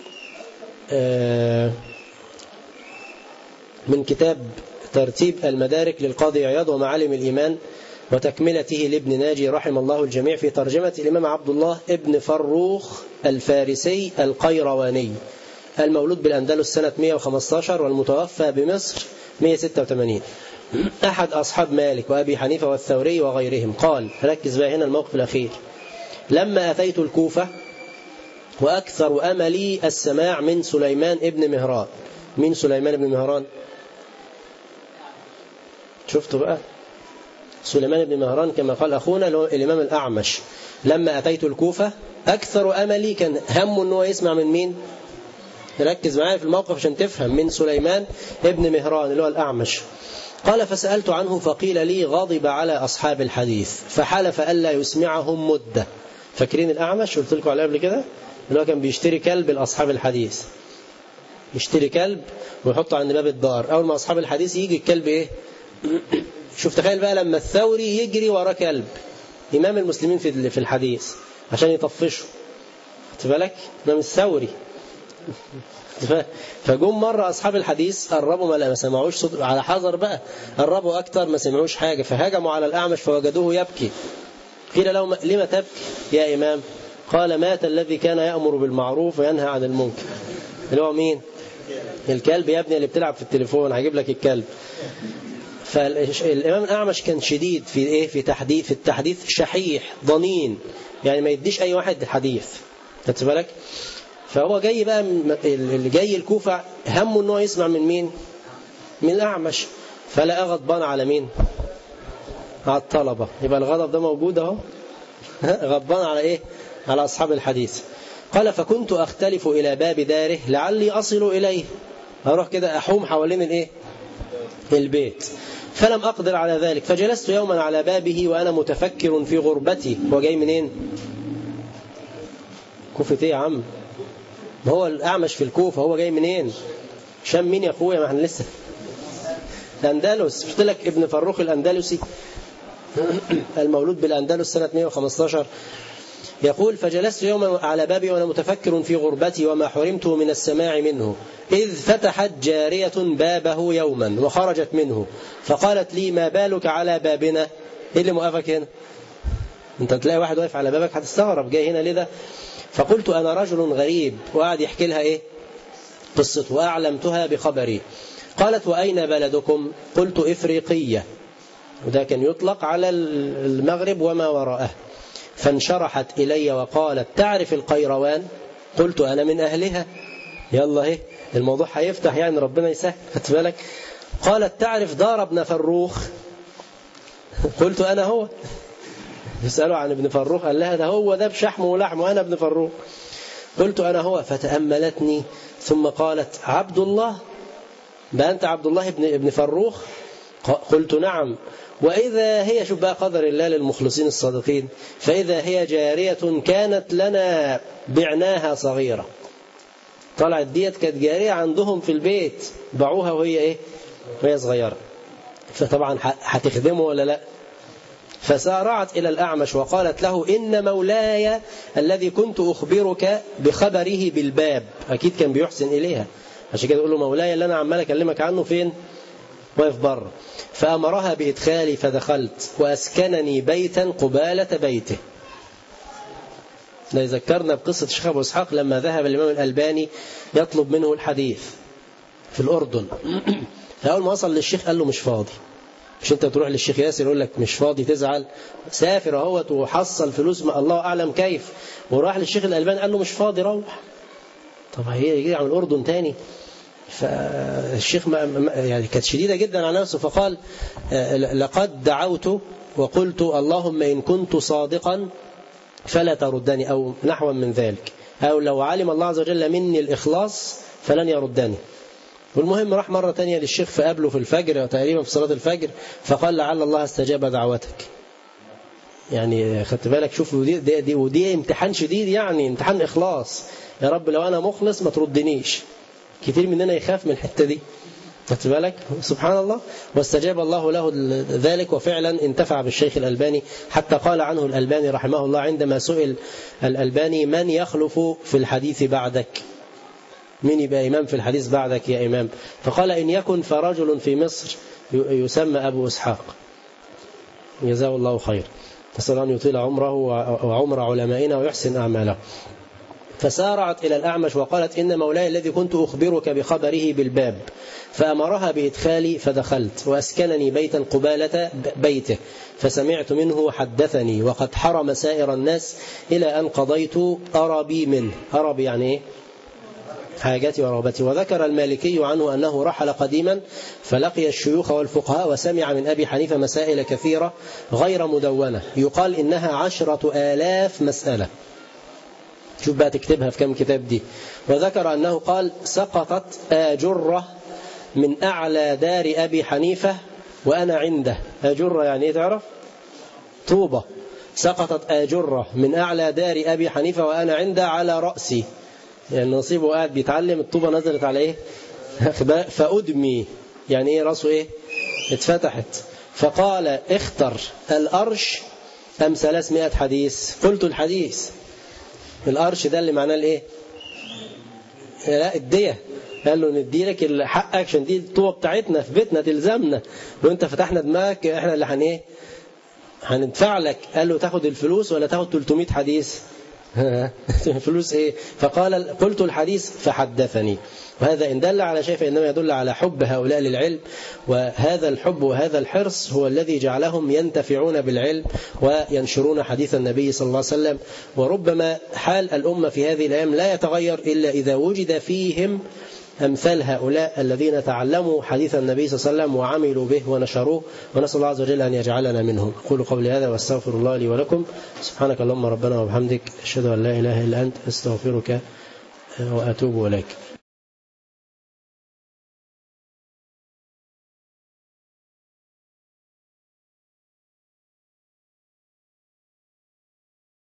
من كتاب ترتيب المدارك للقاضي عياض ومعالم الإيمان وتكملته لابن ناجي رحم الله الجميع في ترجمة الإمام عبد الله ابن فروخ الفارسي القيرواني المولود بالأندلس سنة 115 والمتوفى بمصر 186. أحد أصحاب مالك وأبي حنيفة والثوري وغيرهم. قال ركز بقى هنا الموقف الأخير. لما أتيت الكوفة وأكثر أملي السماع من سليمان ابن مهران. من سليمان ابن مهران؟ شفتوا بقى سليمان بن مهران كما قال أخونا الإمام الأعمش. لما أتيت الكوفة أكثر أملي كان همه أنه يسمع من مين؟ ركز معايا في الموقف عشان تفهم. من سليمان ابن مهران اللي هو الأعمش. قال فسألت عنه فقيل لي غضب على أصحاب الحديث فحلف ألا يسمعهم مدة. فاكرين الأعمش قلت لكم عليه قبل كده اللي هو كان بيشتري كلب لأصحاب الحديث. يشتري كلب ويحطه عند باب الدار. أول ما أصحاب الحديث يجي الكلب إيه؟ شوف تخيل بقى لما الثوري يجري ورا كلب إمام المسلمين في الحديث عشان يطفشه. خد بالك إمام الثوري. فجم مرة أصحاب الحديث قربوا ما سمعوش صوت، على حذر بقى، قربوا أكتر ما سمعوش حاجة فهجموا على الأعمش فوجدوه يبكي. قيل له لما تبكي يا إمام؟ قال مات الذي كان يأمر بالمعروف وينهى عن المنكر. اللي هو مين؟ الكلب يا ابني اللي بتلعب في التليفون هجيب لك الكلب. فالإمام الأعمش كان شديد في إيه؟ في التحديث شحيح ضنين، يعني ما يديش أي واحد حديث. خدت بالك؟ فهو جاي بقى اللي جاي الكوفة همه إنه يسمع من مين؟ من الأعمش. فلا غضبان على مين؟ على الطلبة. يبقى الغضب ده موجود اهو. غضبان على إيه؟ على أصحاب الحديث. قال فكنت أختلف إلى باب داره لعلي أصل إليه. أروح كده أحوم حوالين الإيه؟ البيت. فلم أقدر على ذلك فجلست يوما على بابه وأنا متفكر في غربتي. هو جاي منين؟ كوفة إيه يا عم؟ ما هو الأعمش في الكوفة. هو جاي منين؟ شام مين يا أخويا؟ ما احنا لسه الأندلس. قلت لك ابن فروخ الأندلسي المولود بالأندلس سنة 115. يقول فجلست يوما على بابي وأنا متفكر في غربتي وما حرمته من السماع منه، إذ فتحت جارية بابه يوما وخرجت منه فقالت لي ما بالك على بابنا؟ إيه اللي موقفك هنا؟ أنت تلاقي واحد واقف على بابك هتستغرب جاي هنا ليه ده؟ فقلت أنا رجل غريب، وقعد يحكي لها إيه قصته وأعلمتها بخبري. قالت وأين بلدكم؟ قلت إفريقية، وده كان يطلق على المغرب وما وراءه. فانشرحت إلي وقالت تعرف القيروان؟ قلت أنا من أهلها. يلا ايه الموضوع هيفتح يعني ربنا يسهل، خدت بالك. قالت تعرف دار ابن فروخ؟ قلت أنا هو. يسألوا عن ابن فروخ، قال لها ده هو ده بشحمه ولحمه وأنا ابن فروخ. قلت أنا هو. فتأملتني ثم قالت عبد الله؟ بقى أنت عبد الله ابن فروخ؟ قلت نعم. وإذا هي، شوف بقى قدر الله للمخلصين الصادقين، فإذا هي جارية كانت لنا بعناها صغيرة. طلعت ديت كانت جارية عندهم في البيت، باعوها وهي إيه؟ وهي صغيرة، فطبعا هتخدمه ولا لا؟ فسارعت إلى الأعمش وقالت له إن مولاي الذي كنت أخبرك بخبره بالباب، أكيد كان بيحسن إليها، عشان كده يقول له مولاي اللي أنا عمال أكلمك عنه فين؟ واقف بره. فأمرها بإدخالي فدخلت وأسكنني بيتا قبالة بيته. لا يذكرنا بقصة الشيخ أبو إسحاق لما ذهب الإمام الألباني يطلب منه الحديث في الأردن. فأول ما وصل للشيخ قال له مش فاضي. مش أنت تروح للشيخ ياسر يقول لك مش فاضي تزعل؟ سافر اهوت وحصل فلوس ما الله أعلم كيف، وراح للشيخ الألباني قال له مش فاضي روح. طب هي يجي عن الأردن تاني؟ فالشيخ يعني كانت شديدة جدا على نفسه، فقال لقد دعوت وقلت اللهم إن كنت صادقا فلا تردني، أو نحو من ذلك، أو لو علم الله عز وجل مني الإخلاص فلن يردني. والمهم راح مرة تانية للشيخ فقابله في الفجر تقريبا في صلاة الفجر، فقال لعل الله استجاب دعوتك. يعني خدت بالك، شوف ودي امتحان شديد، يعني امتحان إخلاص. يا رب لو أنا مخلص ما تردنيش. كتير مننا يخاف من الحتة دي، خدت بالك، سبحان الله. واستجاب الله له ذلك، وفعلا انتفع بالشيخ الألباني، حتى قال عنه الألباني رحمه الله عندما سئل الألباني من يخلف في الحديث بعدك؟ من يبقى إمام في الحديث بعدك يا إمام؟ فقال إن يكن فرجل في مصر يسمى أبو إسحاق، جزاه الله خير، نسأل أن يطيل عمره وعمر علمائنا ويحسن أعماله. فسارعت إلى الأعمش وقالت إن مولاي الذي كنت أخبرك بخبره بالباب. فأمرها بإدخالي فدخلت وأسكنني بيتا قبالة بيته، فسمعت منه حدثني وقد حرم سائر الناس إلى أن قضيت أربي منه. أربي يعني إيه؟ حاجتي ورغبتي. وذكر المالكي عنه أنه رحل قديما فلقي الشيوخ والفقهاء وسمع من أبي حنيفة مسائل كثيرة غير مدونة، يقال إنها 10,000 مسألة. شوف بقى تكتبها في كم كتاب دي. وذكر أنه قال سقطت آجرة من أعلى دار أبي حنيفة وأنا عنده. آجرة يعني إيه تعرف؟ طوبة. سقطت آجرة من أعلى دار أبي حنيفة وأنا عنده على رأسي، يعني نصيبه قاعد بيتعلم، الطوبة نزلت على إيه؟ فأدمي، يعني إيه رأسه إيه؟ اتفتحت. فقال اختر الأرش أم 300 حديث؟ قلت الحديث. الأرش ده اللي معناه الإيه؟ لا الدية. قال له ندي لك حقك عشان دي الطوبة بتاعتنا في بيتنا تلزمنا، وانت فتحنا دماغك احنا اللي هندفع لك. قال له تاخد الفلوس ولا تاخد 300 حديث؟ فلوس ايه؟ فقال قلت الحديث فحدثني. وهذا إن دل على شيء فإنما يدل على حب هؤلاء للعلم، وهذا الحب وهذا الحرص هو الذي جعلهم ينتفعون بالعلم وينشرون حديث النبي صلى الله عليه وسلم. وربما حال الأمة في هذه الأيام لا يتغير إلا إذا وجد فيهم أمثال هؤلاء الذين تعلموا حديث النبي صلى الله عليه وسلم وعملوا به ونشروه، ونسأل الله عز وجل أن يجعلنا منهم. أقول قولي هذا واستغفر الله لي ولكم. سبحانك اللهم ربنا وبحمدك، أشهد أن لا إله إلا أنت، أستغفرك وأتوب إليك.